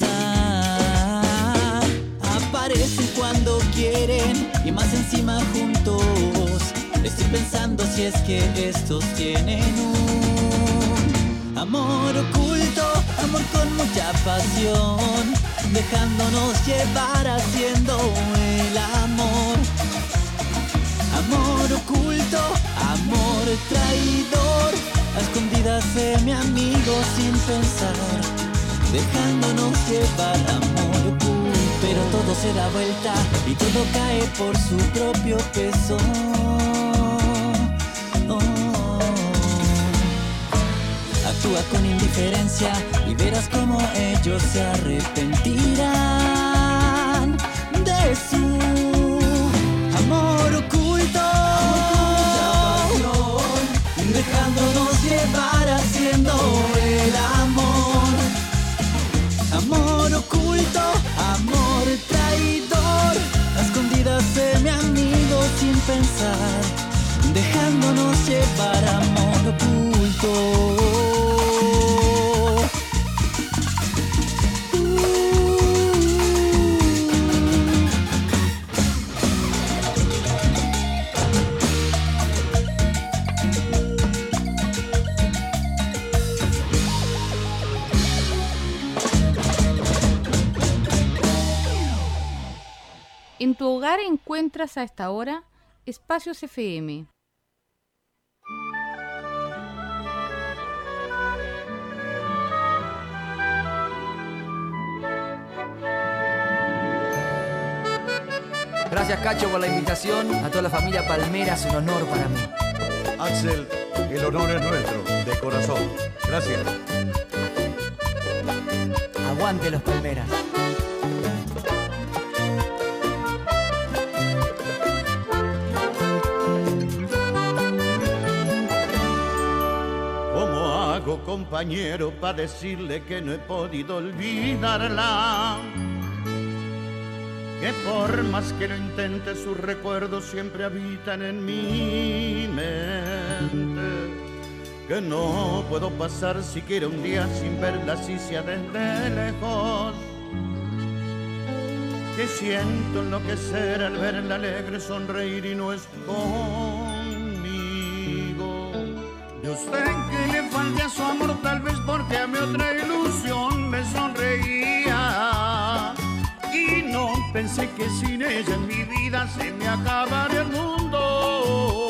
está. Aparecen cuando quieren y más encima juntos. Estoy pensando si es que estos tienen un amor oculto, amor con mucha pasión, dejándonos llevar haciendo el amor. Amor oculto, amor traidor, a escondidas de mi amigo sin pensar, dejándonos llevar. Amor oculto, pero todo se da vuelta y todo cae por su propio peso. Actúa con indiferencia y verás cómo ellos se arrepentirán de su amor oculto, dejándonos llevar haciendo el amor. Amor oculto, amor traidor, a escondidas de mi amigo sin pensar, dejándonos llevar. Amor oculto. En tu hogar encuentras a esta hora Espacios FM. Gracias, Cacho, por la invitación. A toda la familia Palmera, es un honor para mí. Axel, el honor es nuestro, de corazón. Gracias. Aguante los Palmeras. Compañero, para decirle que no he podido olvidarla, que por más que lo intente sus recuerdos siempre habitan en mi mente, que no puedo pasar siquiera un día sin verla así sea desde lejos, que siento enloquecer al verla alegre sonreír y no es conmigo. Yo sé que le falta su amor, tal vez porque a mi otra ilusión me sonreía, y no pensé que sin ella en mi vida se me acabaría el mundo.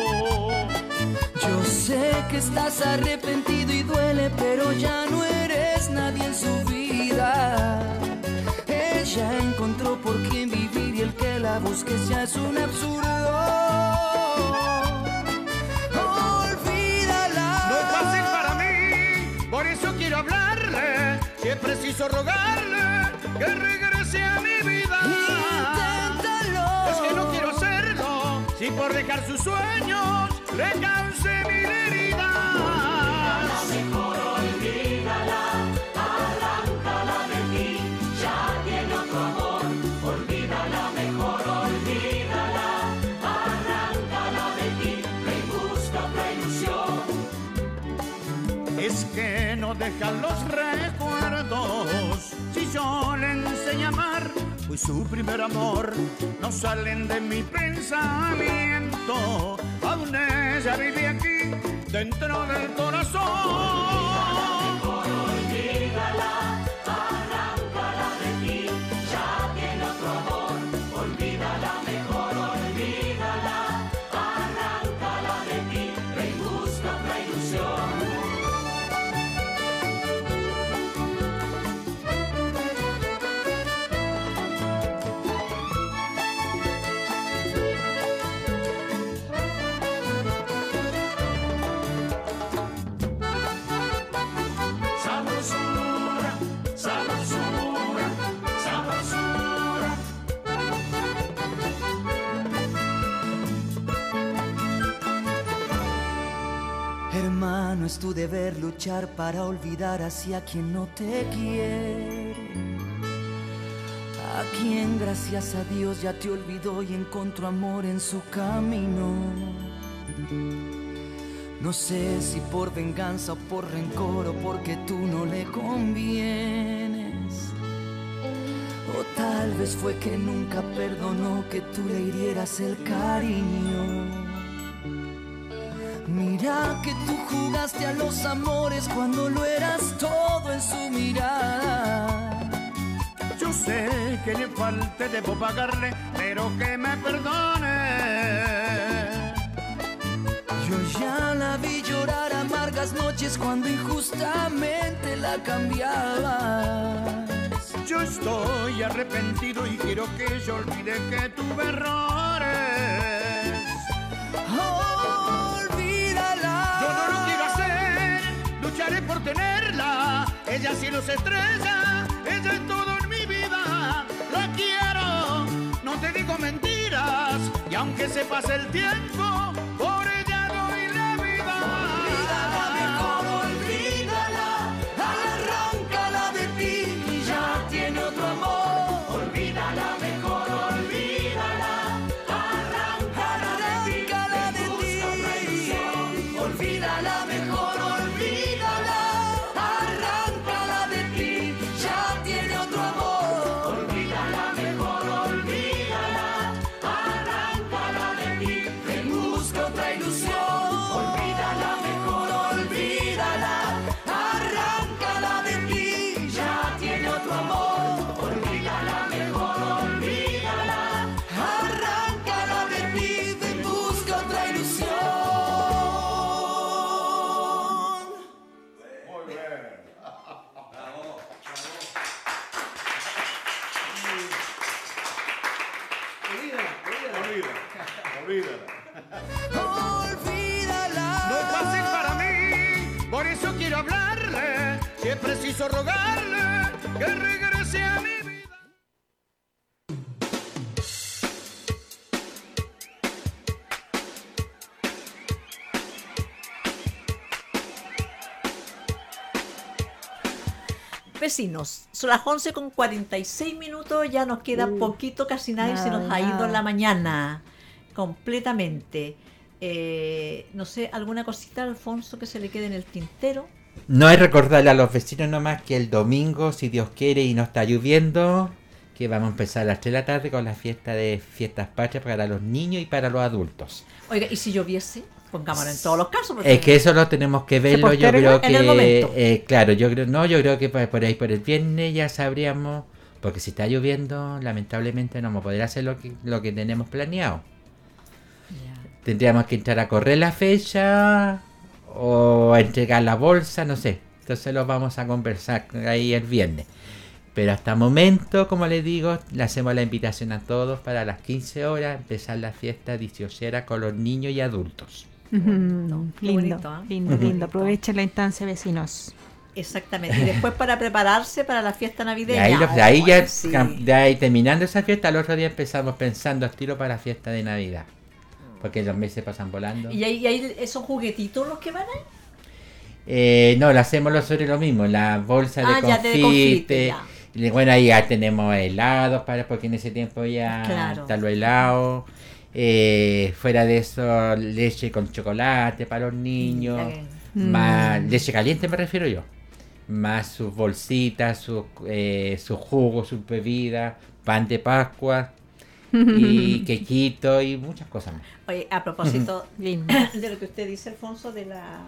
Yo sé que estás arrepentido y duele, pero ya no eres nadie en su vida. Ella encontró por quién vivir y el que la busque ya es un absurdo. Por eso quiero hablarle, si es preciso rogarle que regrese a mi vida. Inténtalo. Es que no quiero hacerlo, si por dejar sus sueños le cause mil heridas. Mejor olvídala, arráncala de ti, ya tiene otro amor. Olvídala, mejor olvídala, arráncala de ti, ve y busca otra ilusión. Es que no dejan los recuerdos, si yo le enseño a amar, pues su primer amor, no salen de mi pensamiento, aún ella vive aquí, dentro del corazón. Mejor olvídala, arráncala de ti, ya tiene otro amor. Olvídala, mejor olvídala, arráncala de ti, ve y busca otra ilusión. Hermano, es tu deber luchar para olvidar hacia quien no te quiere, a quien gracias a Dios ya te olvidó y encontró amor en su camino. No sé si por venganza o por rencor o porque tú no le convienes, o tal vez fue que nunca perdonó que tú le hirieras el cariño. Dirá que tú jugaste a los amores cuando lo eras todo en su mirada. Yo sé que le falte, debo pagarle, pero que me perdone. Yo ya la vi llorar amargas noches cuando injustamente la cambiabas. Yo estoy arrepentido y quiero que ella olvide que tuve errores. Olvídala. Yo no lo quiero hacer, lucharé por tenerla. Ella cielo se estrella, ella es todo en mi vida. La quiero, no te digo mentiras. Y aunque se pase el tiempo, por ella doy la vida. Olvídala, mejor olvídala. Arráncala de ti, ya tiene otro amor. Olvídala, mejor olvídala. Arráncala de ti, busca otra ilusión. Olvídala, mejor olvídala. Arráncala de ti, ya tiene otro amor. Olvídala, mejor olvídala. Arráncala de ti, busca otra ilusión. Olvídala, mejor olvídala. Arráncala de ti, ya tiene otro amor. Olvídala, mejor olvídala. Arráncala de ti, busca otra ilusión. Muy bien. Olvídala. No es fácil para mí, por eso quiero hablarle. Si es preciso rogarle que regrese a mi vida. Vecinos, son las 11:46, ya nos queda poquito, casi nadie se nos ha ido la mañana completamente. No sé, ¿alguna cosita, Alfonso, que se le quede en el tintero? No hay recordarle a los vecinos nomás que el domingo, si Dios quiere y no está lloviendo, que vamos a empezar a las 3 de la tarde con la fiesta de fiestas patrias para los niños y para los adultos. Oiga, ¿y si lloviese? Pongámoslo en todos los casos. porque Es que eso lo tenemos que verlo, yo creo en el momento. que, claro, yo creo que por ahí por el viernes ya sabríamos, porque si está lloviendo, lamentablemente no vamos a poder hacer lo que tenemos planeado. Tendríamos que entrar a correr la fecha o a entregar la bolsa, no sé. Entonces lo vamos a conversar ahí el viernes. Pero hasta el momento, como les digo, le hacemos la invitación a todos para las 15 horas empezar la fiesta 18 con los niños y adultos. Lindo, bonito, ¿eh? lindo. Aprovechen la instancia, vecinos. Exactamente. Y después para prepararse para la fiesta De navideña. ahí, Sí. de ahí terminando esa fiesta, al otro día empezamos pensando al tiro para la fiesta de Navidad. Porque los meses pasan volando. ¿Y ahí esos juguetitos los que van ahí? No, lo hacemos sobre lo mismo, la bolsa de ya, de confite, confite. ya. Y bueno, ahí ya tenemos helados, porque en ese tiempo ya Claro. están los helados. Fuera de eso, leche con chocolate para los niños. Más leche caliente me refiero yo. Más sus bolsitas, sus jugos, sus bebidas, pan de Pascua. Y quequito y muchas cosas más. Oye, a propósito de lo que usted dice, Alfonso, de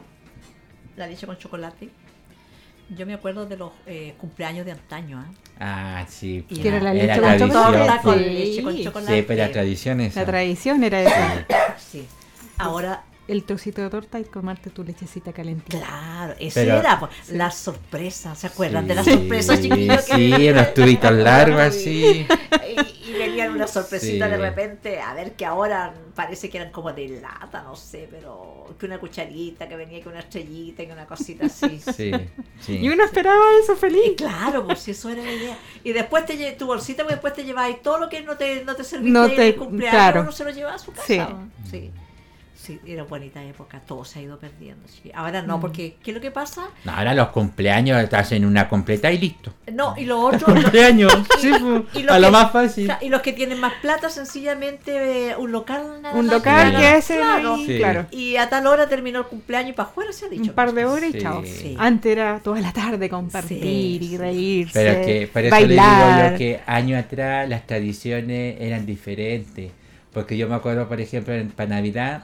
la leche con chocolate, yo me acuerdo de los cumpleaños de antaño. Ah, sí. Que era la leche era con chocolate. Con leche con chocolate. Sí, pero la tradición es. La tradición era esa. Sí. Ahora el trocito de torta y tomarte tu lechecita calentita. Claro, eso Pero- era pues, la sorpresa. ¿Se acuerdan Sí, de las sorpresas, chiquillos? sí, unos tubitos largos así. Y venían una sorpresita Sí. de repente, a ver, que ahora parece que eran como de lata, no sé, pero que una cucharita, que venía con una estrellita, que una cosita así. Sí, sí. Y uno esperaba eso feliz. Claro, pues eso era la idea. Y después tu bolsita, pues después te llevabas todo lo que no te serviste No en te- el cumpleaños, claro. uno se lo llevaba a su casa. Sí. Sí. Sí, era bonita época, todo se ha ido perdiendo. Sí. Ahora no, porque ¿qué es lo que pasa? No, ahora los cumpleaños te hacen una completa y listo. No, y lo otro... Cumpleaños, sí, a lo más fácil. Y los que tienen más plata, sencillamente un local nada Un más. local Claro, que es el- claro. Sí. claro. Y a tal hora terminó el cumpleaños y para afuera se ha dicho. Un par de horas Sí. y chao. Sí. Antes era toda la tarde compartir Sí, y reírse, Pero es que por eso le bailar. digo yo que años atrás las tradiciones eran diferentes. Porque yo me acuerdo, por ejemplo, para Navidad,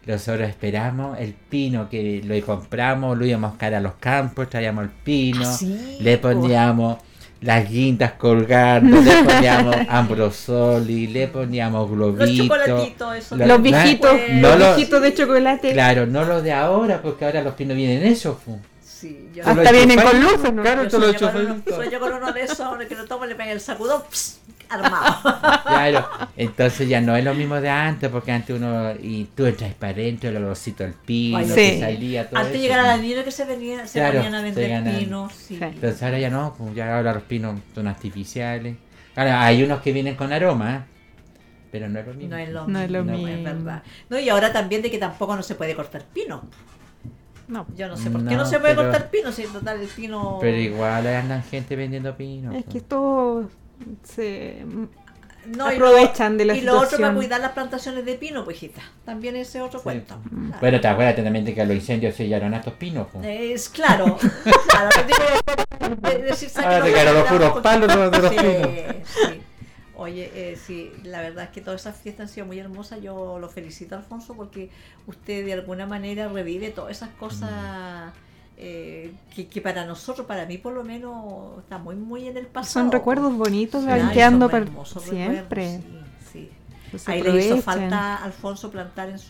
Nosotros esperamos el pino que lo compramos, lo íbamos a buscar a los campos, traíamos el pino, sí, le poníamos las guindas colgando, le poníamos ambrosoli, le poníamos globitos. Los chocolatitos, eso. Los viejitos, no los viejitos de chocolate. Claro, no los de ahora, porque ahora los pinos vienen esos. Sí, hasta vienen con luces, ¿no? Claro, yo sueño con uno de esos, ahora que lo tomo, le pega el sacudón, armado. Claro, entonces ya no es lo mismo de antes, porque antes uno, y tú entras para adentro, el olorcito del pino, Sí. que salía, todo Antes eso. llegar a la niña que se venían a vender pinos. Sí. Entonces ahora ya no, pues ya ahora los pinos son artificiales. Ahora hay unos que vienen con aroma, pero no es lo mismo. No es lo mismo, es verdad. No, y ahora también de que tampoco no se puede cortar pino. No, yo no sé por qué no se puede cortar pino, si en total el pino... Pero igual andan gente vendiendo pino. Es que esto se no, aprovechan de la y situación. lo otro para cuidar las plantaciones de pino, pues hijita, también ese otro cuento. Claro. Bueno, te acuerdas también de que los incendios sellaron a estos pinos. Pues. Es claro. Claro, ahora te quedaron los puros palos de los pinos. Sí. Oye, sí, la verdad es que todas esas fiestas han sido muy hermosas. Yo lo felicito, Alfonso, porque usted de alguna manera revive todas esas cosas que para nosotros, para mí por lo menos, está muy en el pasado. Son recuerdos bonitos, sí, van quedando para siempre. Sí. Pues ahí le hizo falta a Alfonso plantar en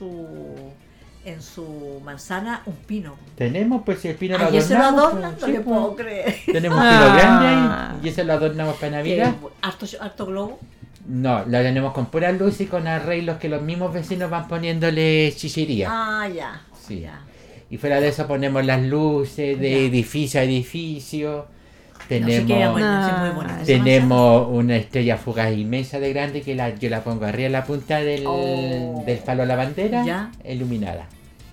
su manzana un pino. Tenemos, pues si el pino lo adornamos. ¿Y ese lo adornan? Pues, no le puedo creer. Tenemos un pino grande ahí y ese lo adornamos para Navidad. ¿Harto globo? No, lo tenemos con pura luz y con arreglos que los mismos vecinos van poniéndole chichería. Ah, ya. Sí. Ya. Y fuera de eso ponemos las luces de edificio a edificio. Tenemos una estrella fugaz inmensa de grande que yo la pongo arriba en la punta del palo a la bandera, iluminada.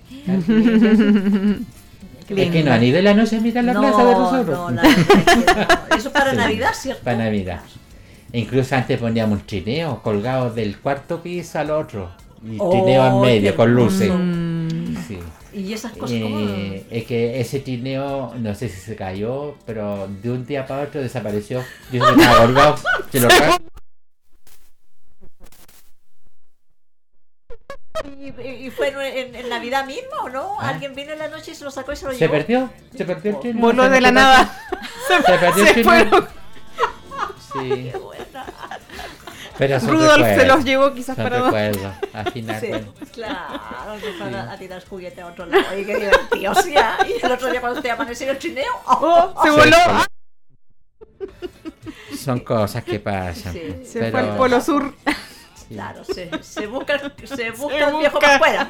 Es que no han ido en la noche a mirar la plaza de nosotros. No, eso es para Navidad, ¿cierto? Para Navidad. E incluso antes poníamos un trineo colgado del cuarto piso al otro. Y trineo en medio con luces. Sí. ¿Y esas cosas es que ese trineo, no sé si se cayó, pero de un día para otro desapareció. Yo se me estaba colgado, se lo cago. ¿Y fue en Navidad misma o no? ¿Alguien vino en la noche y se lo sacó y se lo llevó? Se perdió el trineo. Voló de la nada. Se perdió el trineo. Sí. Qué buena. Pero Rudolf se los llevó quizás para recuerdos. Al final, sí, bueno. Claro, que fueron a tirar juguete a otro lado. Y qué divertido, sí. Y el otro día cuando usted amaneció el trineo, se voló. Son cosas que pasan. Sí. Se fue al Polo Sur. Sí. Claro, se busca el viejo para afuera.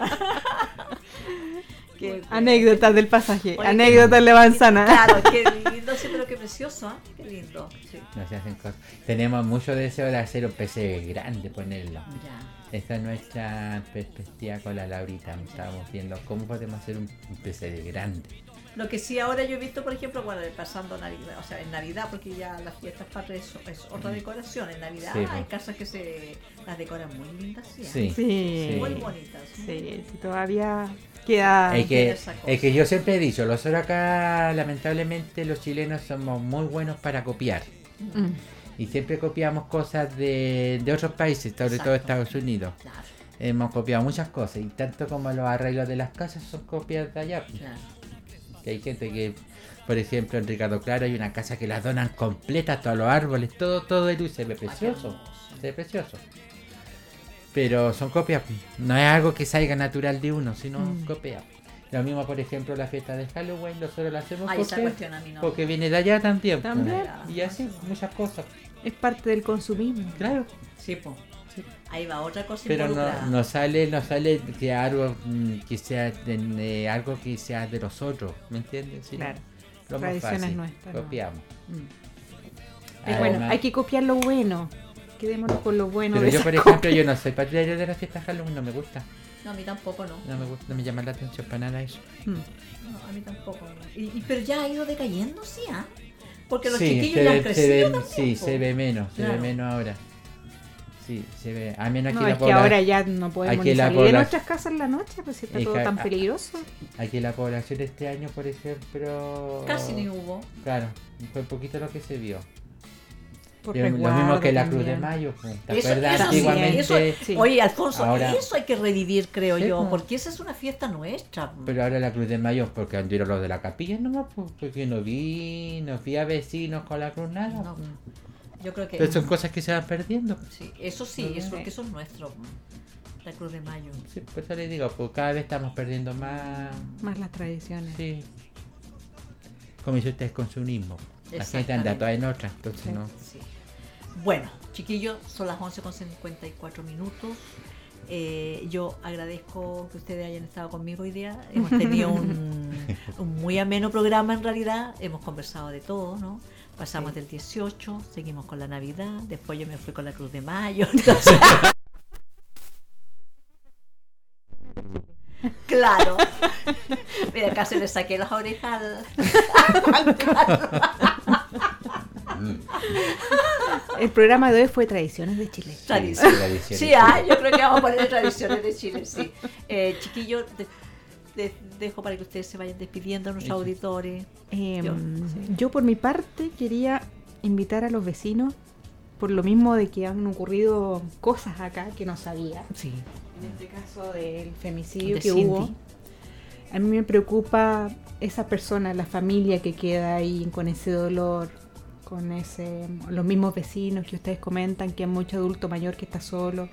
Anécdotas del pasaje, anécdotas de manzana. Claro, qué lindo, sí, pero qué precioso, ¿eh? Qué lindo. Sí. No se hacen cosas. Tenemos mucho deseo de hacer un PC grande, ponerlo. Ya. Esta es nuestra perspectiva con la Laurita. Estábamos viendo cómo podemos hacer un PC grande. Lo que sí ahora yo he visto, por ejemplo, bueno, pasando Navidad, o sea, en Navidad, porque ya las fiestas patrias es otra decoración. En Navidad hay casas que las decoran muy lindas, sí. Muy bonitas. Sí, todavía queda. Es que yo siempre he dicho, nosotros acá, lamentablemente, los chilenos somos muy buenos para copiar. Y siempre copiamos cosas de otros países, sobre todo Estados Unidos. Claro. Hemos copiado muchas cosas, y tanto como los arreglos de las casas son copias de allá. Claro. Que hay gente que, por ejemplo, en Ricardo Claro hay una casa que la donan completa, todos los árboles, todo de luz, se ve precioso. Se ve precioso. Pero son copias, no es algo que salga natural de uno, sino copias. Lo mismo, por ejemplo, la fiesta de Halloween, nosotros la hacemos porque viene de allá también. Y así, muchas cosas. Es parte del consumismo. Claro. Sí, pues. Sí. Ahí va otra cosa. Pero no sale que algo que sea algo que sea de los otros, ¿me entiendes? Sí, claro. Lo tradiciones más fácil, nuestras. copiamos. Además, bueno, hay que copiar lo bueno. Quedémonos con lo bueno. Pero de yo, por ejemplo, yo no soy partidario de la fiesta de Halloween, no me gusta. No, a mí tampoco, no. No me gusta, no me llama la atención para nada eso. No, a mí tampoco. Pero ya ha ido decayendo, sí, ¿ah? Porque los chiquillos ya han crecido también. Sí, se ve menos, se ve menos ahora. Sí, se ve. A menos aquí es que ahora ya no podemos ni salir de nuestras casas en la noche, pues si está todo tan peligroso. Aquí la población este año, por ejemplo... Casi ni hubo. Claro, fue poquito lo que se vio. Por Lo resguardo mismo que la también. Cruz de Mayo, pues, ¿te Eso, acuerdas? eso sí, Antiguamente, eso- Oye, Alfonso, ahora- eso hay que revivir, creo Sí, yo, pues. porque esa es una fiesta nuestra. Pero ahora la Cruz de Mayo, porque anduvieron los de la capilla nomás, pues, porque no vi a vecinos con la cruz nada. No, pues. yo creo que... Pero son cosas que se van perdiendo. Sí, eso sí, eso, porque eso es nuestro, la Cruz de Mayo. Sí, por eso les digo, pues cada vez estamos perdiendo más las tradiciones. Sí. Como dice usted, es consumismo. La gente anda Exactamente. toda en otra, entonces Sí, no. sí. Bueno, chiquillos, son las 11:54 minutos. Yo agradezco que ustedes hayan estado conmigo hoy día. Hemos tenido un muy ameno programa en realidad. Hemos conversado de todo, ¿no? Pasamos del 18, seguimos con la Navidad, después yo me fui con la Cruz de Mayo. Entonces... Claro. Mira, casi le saqué las orejas al Carlos. El programa de hoy fue Tradiciones de Chile. Tradiciones. Sí, yo creo que vamos a poner Tradiciones de Chile, sí. Chiquillos, dejo para que ustedes se vayan despidiendo a nuestros auditores. Yo por mi parte quería invitar a los vecinos, por lo mismo de que han ocurrido cosas acá que no sabía. Sí. En este caso del femicidio De que Cindy. hubo, a mí me preocupa esa persona, la familia que queda ahí con ese dolor, con los mismos vecinos que ustedes comentan, que hay mucho adulto mayor que está solo.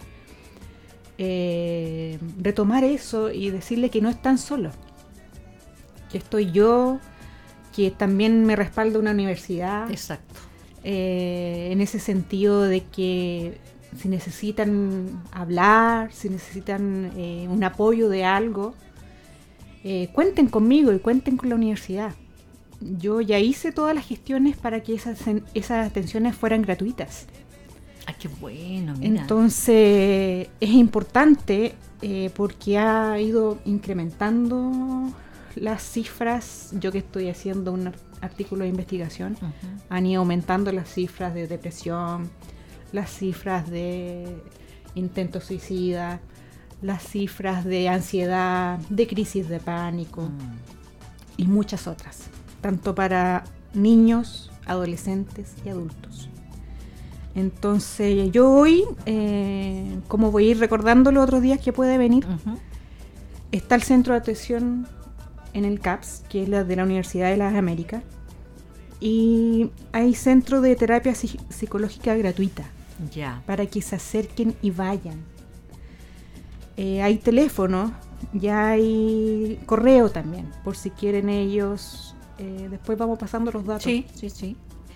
Retomar eso y decirle que no están solos, que estoy yo, que también me respalda una universidad. Exacto. En ese sentido de que si necesitan hablar, si necesitan un apoyo de algo, cuenten conmigo y cuenten con la universidad. Yo ya hice todas las gestiones para que esas atenciones fueran gratuitas. ¡Ay, qué bueno! Mira. Entonces es importante porque ha ido incrementando las cifras. Yo que estoy haciendo un artículo de investigación, han ido aumentando las cifras de depresión, las cifras de intentos suicida, las cifras de ansiedad, de crisis de pánico y muchas otras, tanto para niños, adolescentes y adultos. Entonces yo hoy, como voy a ir recordando los otros días que puede venir, está el centro de atención en el CAPS, que es la de la Universidad de las Américas, y hay centro de terapia psicológica gratuita. Ya. Para que se acerquen y vayan. Hay teléfono, ya hay correo también, por si quieren ellos. Después vamos pasando los datos. Sí, sí, sí.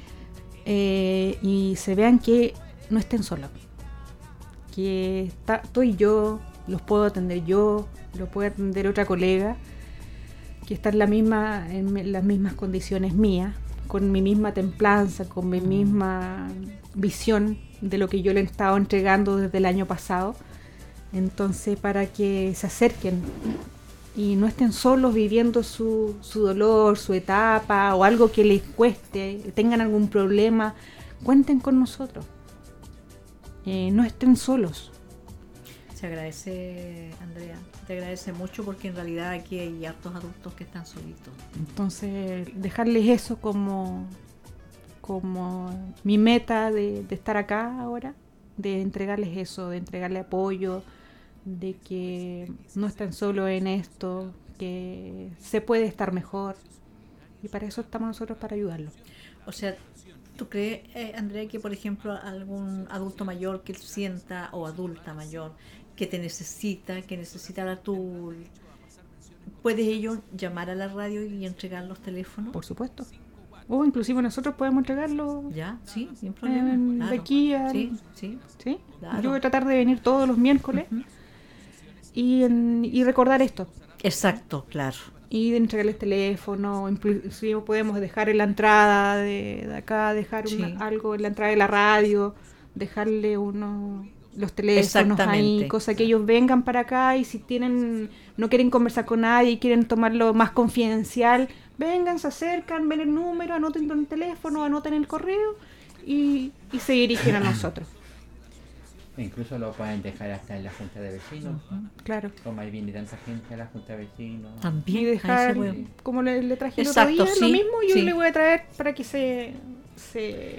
Y se vean que no estén solos. Que estoy yo, los puedo atender yo, lo puede atender otra colega, que está en las mismas condiciones mías, con mi misma templanza, con mi misma visión de lo que yo le he estado entregando desde el año pasado. Entonces, para que se acerquen y no estén solos viviendo su dolor, su etapa o algo que les cueste, tengan algún problema, cuenten con nosotros. No estén solos. Se agradece, Andrea, te agradece mucho porque en realidad aquí hay hartos adultos que están solitos. Entonces, dejarles eso como mi meta de estar acá ahora, de entregarles eso, de entregarle apoyo, de que no están solos en esto, que se puede estar mejor, y para eso estamos nosotros, para ayudarlos. O sea, ¿tú crees, Andrea, que por ejemplo algún adulto mayor que sienta, o adulta mayor, que te necesita, ¿puedes ellos llamar a la radio y entregar los teléfonos? Por supuesto. O inclusive nosotros podemos entregarlo. Ya, sí, sin problema. Claro. De aquí a... Sí. Claro. Yo voy a tratar de venir todos los miércoles y recordar esto. Exacto, claro. Y de entregarles teléfono, inclusive podemos dejar en la entrada de acá, dejar algo en la entrada de la radio, dejarle los teléfonos ahí, cosa que ellos vengan para acá, y si no quieren conversar con nadie y quieren tomarlo más confidencial, vengan, se acercan, ven el número, anoten el teléfono, anoten el correo y se dirigen a nosotros. Incluso lo pueden dejar hasta en la junta de vecinos. Claro. Como ahí viene tanta gente a la junta de vecinos. También. Y dejar, como le traje el Exacto, otro día, lo mismo yo sí. le voy a traer para que se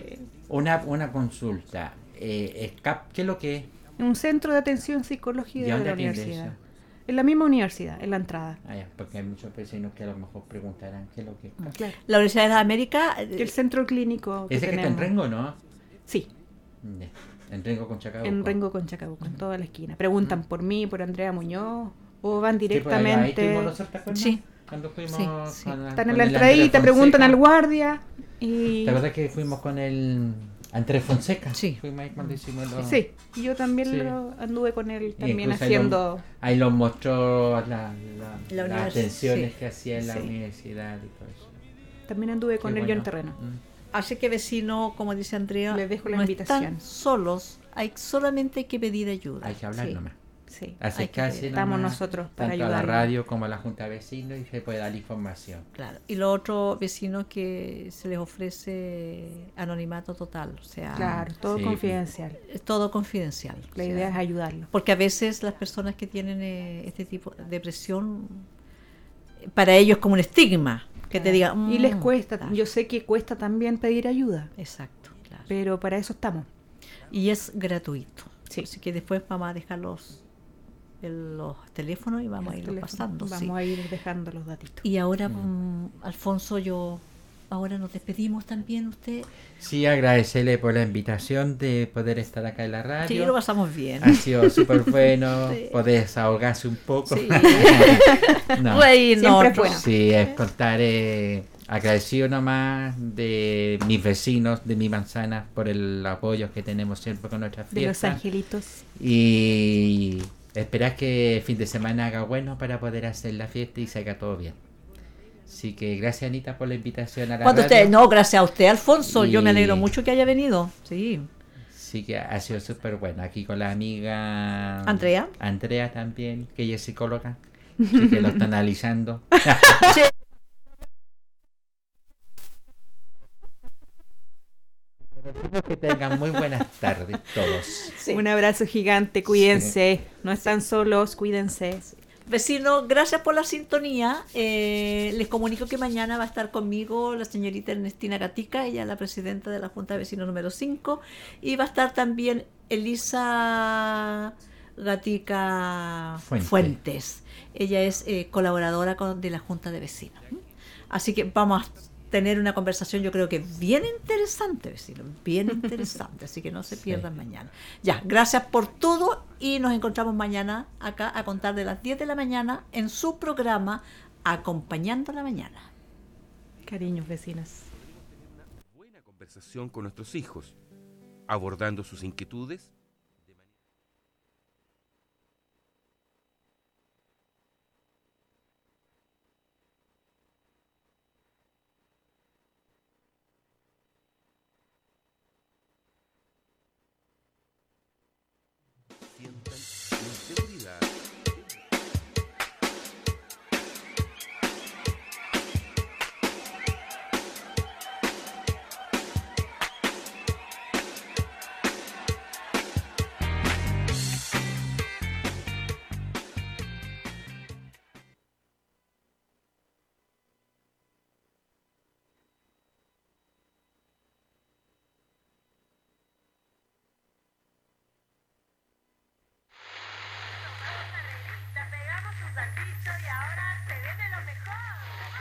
Una consulta. ¿SCAP qué es lo que es? Un centro de atención psicológica ¿Y de dónde la atiende universidad. eso? En la misma universidad, en la entrada. Ah, ya, porque hay muchos vecinos que a lo mejor preguntarán qué es lo que es. Claro. La Universidad de las Américas. El centro clínico. Ese que está en tenemos. Rengo, ¿no? Sí. En Rengo con Chacabuco. En Rengo con Chacabuco, en toda la esquina. Preguntan por mí, por Andrea Muñoz, o van Sí, pues, directamente. ahí estuvimos nosotros, ¿te acuerdas? Sí. Cuando fuimos Sí. con- Están con en la el entradita, Andrés preguntan Fonseca. al guardia y... ¿Te acuerdas que fuimos con el Andrés Fonseca? Sí. Fuimos ahí cuando hicimos los... Sí, y yo también Sí. anduve con él también Incluso haciendo... Ahí los mostró La las universi- atenciones sí. que hacía en la Sí. universidad y todo eso. También anduve con Qué él yo en bueno. terreno. Así que vecino, como dice Andrea, Les dejo la no invitación. están solos, solamente hay que pedir ayuda. Hay que hablar Sí. nomás. Sí. Acercarse Estamos nomás, nosotros para tanto a la ayudarlo. radio como a la Junta de Vecinos y se puede dar información. Claro. Y los otros vecinos que se les ofrece anonimato total, o sea, Claro, todo Sí. confidencial. es todo confidencial. La o sea, idea es ayudarlo. porque a veces las personas que tienen este tipo de depresión, para ellos es como un estigma, que te digan... Y les cuesta, yo sé que cuesta también pedir ayuda. Exacto, claro. Pero para eso estamos. Y es gratuito. Sí. Así que después vamos a dejar los teléfonos y vamos a El irlo teléfono. pasando. Vamos sí. a ir dejando los datitos. Y ahora, Alfonso, ahora nos despedimos también usted. Sí, agradecerle por la invitación de poder estar acá en la radio. Sí, lo pasamos bien. Ha sido súper bueno Sí. poder desahogarse un poco. Sí. No. Reírnos. Siempre es bueno. Sí, es contar, agradecido nomás de mis vecinos, de mi manzana, por el apoyo que tenemos siempre con nuestras De los fiestas. angelitos. Y esperar que el fin de semana haga bueno para poder hacer la fiesta y salga todo bien. Así que gracias, Anita, por la invitación a la Cuando radio. usted, no, gracias a usted, Alfonso, yo me Y- alegro mucho que haya venido. Sí. Sí que ha sido súper bueno. Aquí con la amiga Andrea. Andrea también, que ella es psicóloga. Así que lo está analizando. Que tengan muy buenas tardes todos. Sí. Un abrazo gigante, cuídense. No están solos, cuídense. Vecinos, gracias por la sintonía. Les comunico que mañana va a estar conmigo la señorita Ernestina Gatica, ella es la presidenta de la Junta de Vecinos número 5, y va a estar también Elisa Gatica Fuentes. Ella es colaboradora de la Junta de Vecinos. Así que vamos a tener una conversación, yo creo que bien interesante, vecinos, bien interesante, así que no se pierdan mañana. Ya, gracias por todo y nos encontramos mañana acá a contar de las 10 de la mañana en su programa Acompañando la Mañana. Cariños, vecinas. Buena conversación con nuestros hijos, abordando sus inquietudes. Sientan inseguridad. Te pegamos un gatito y ahora se viene lo mejor.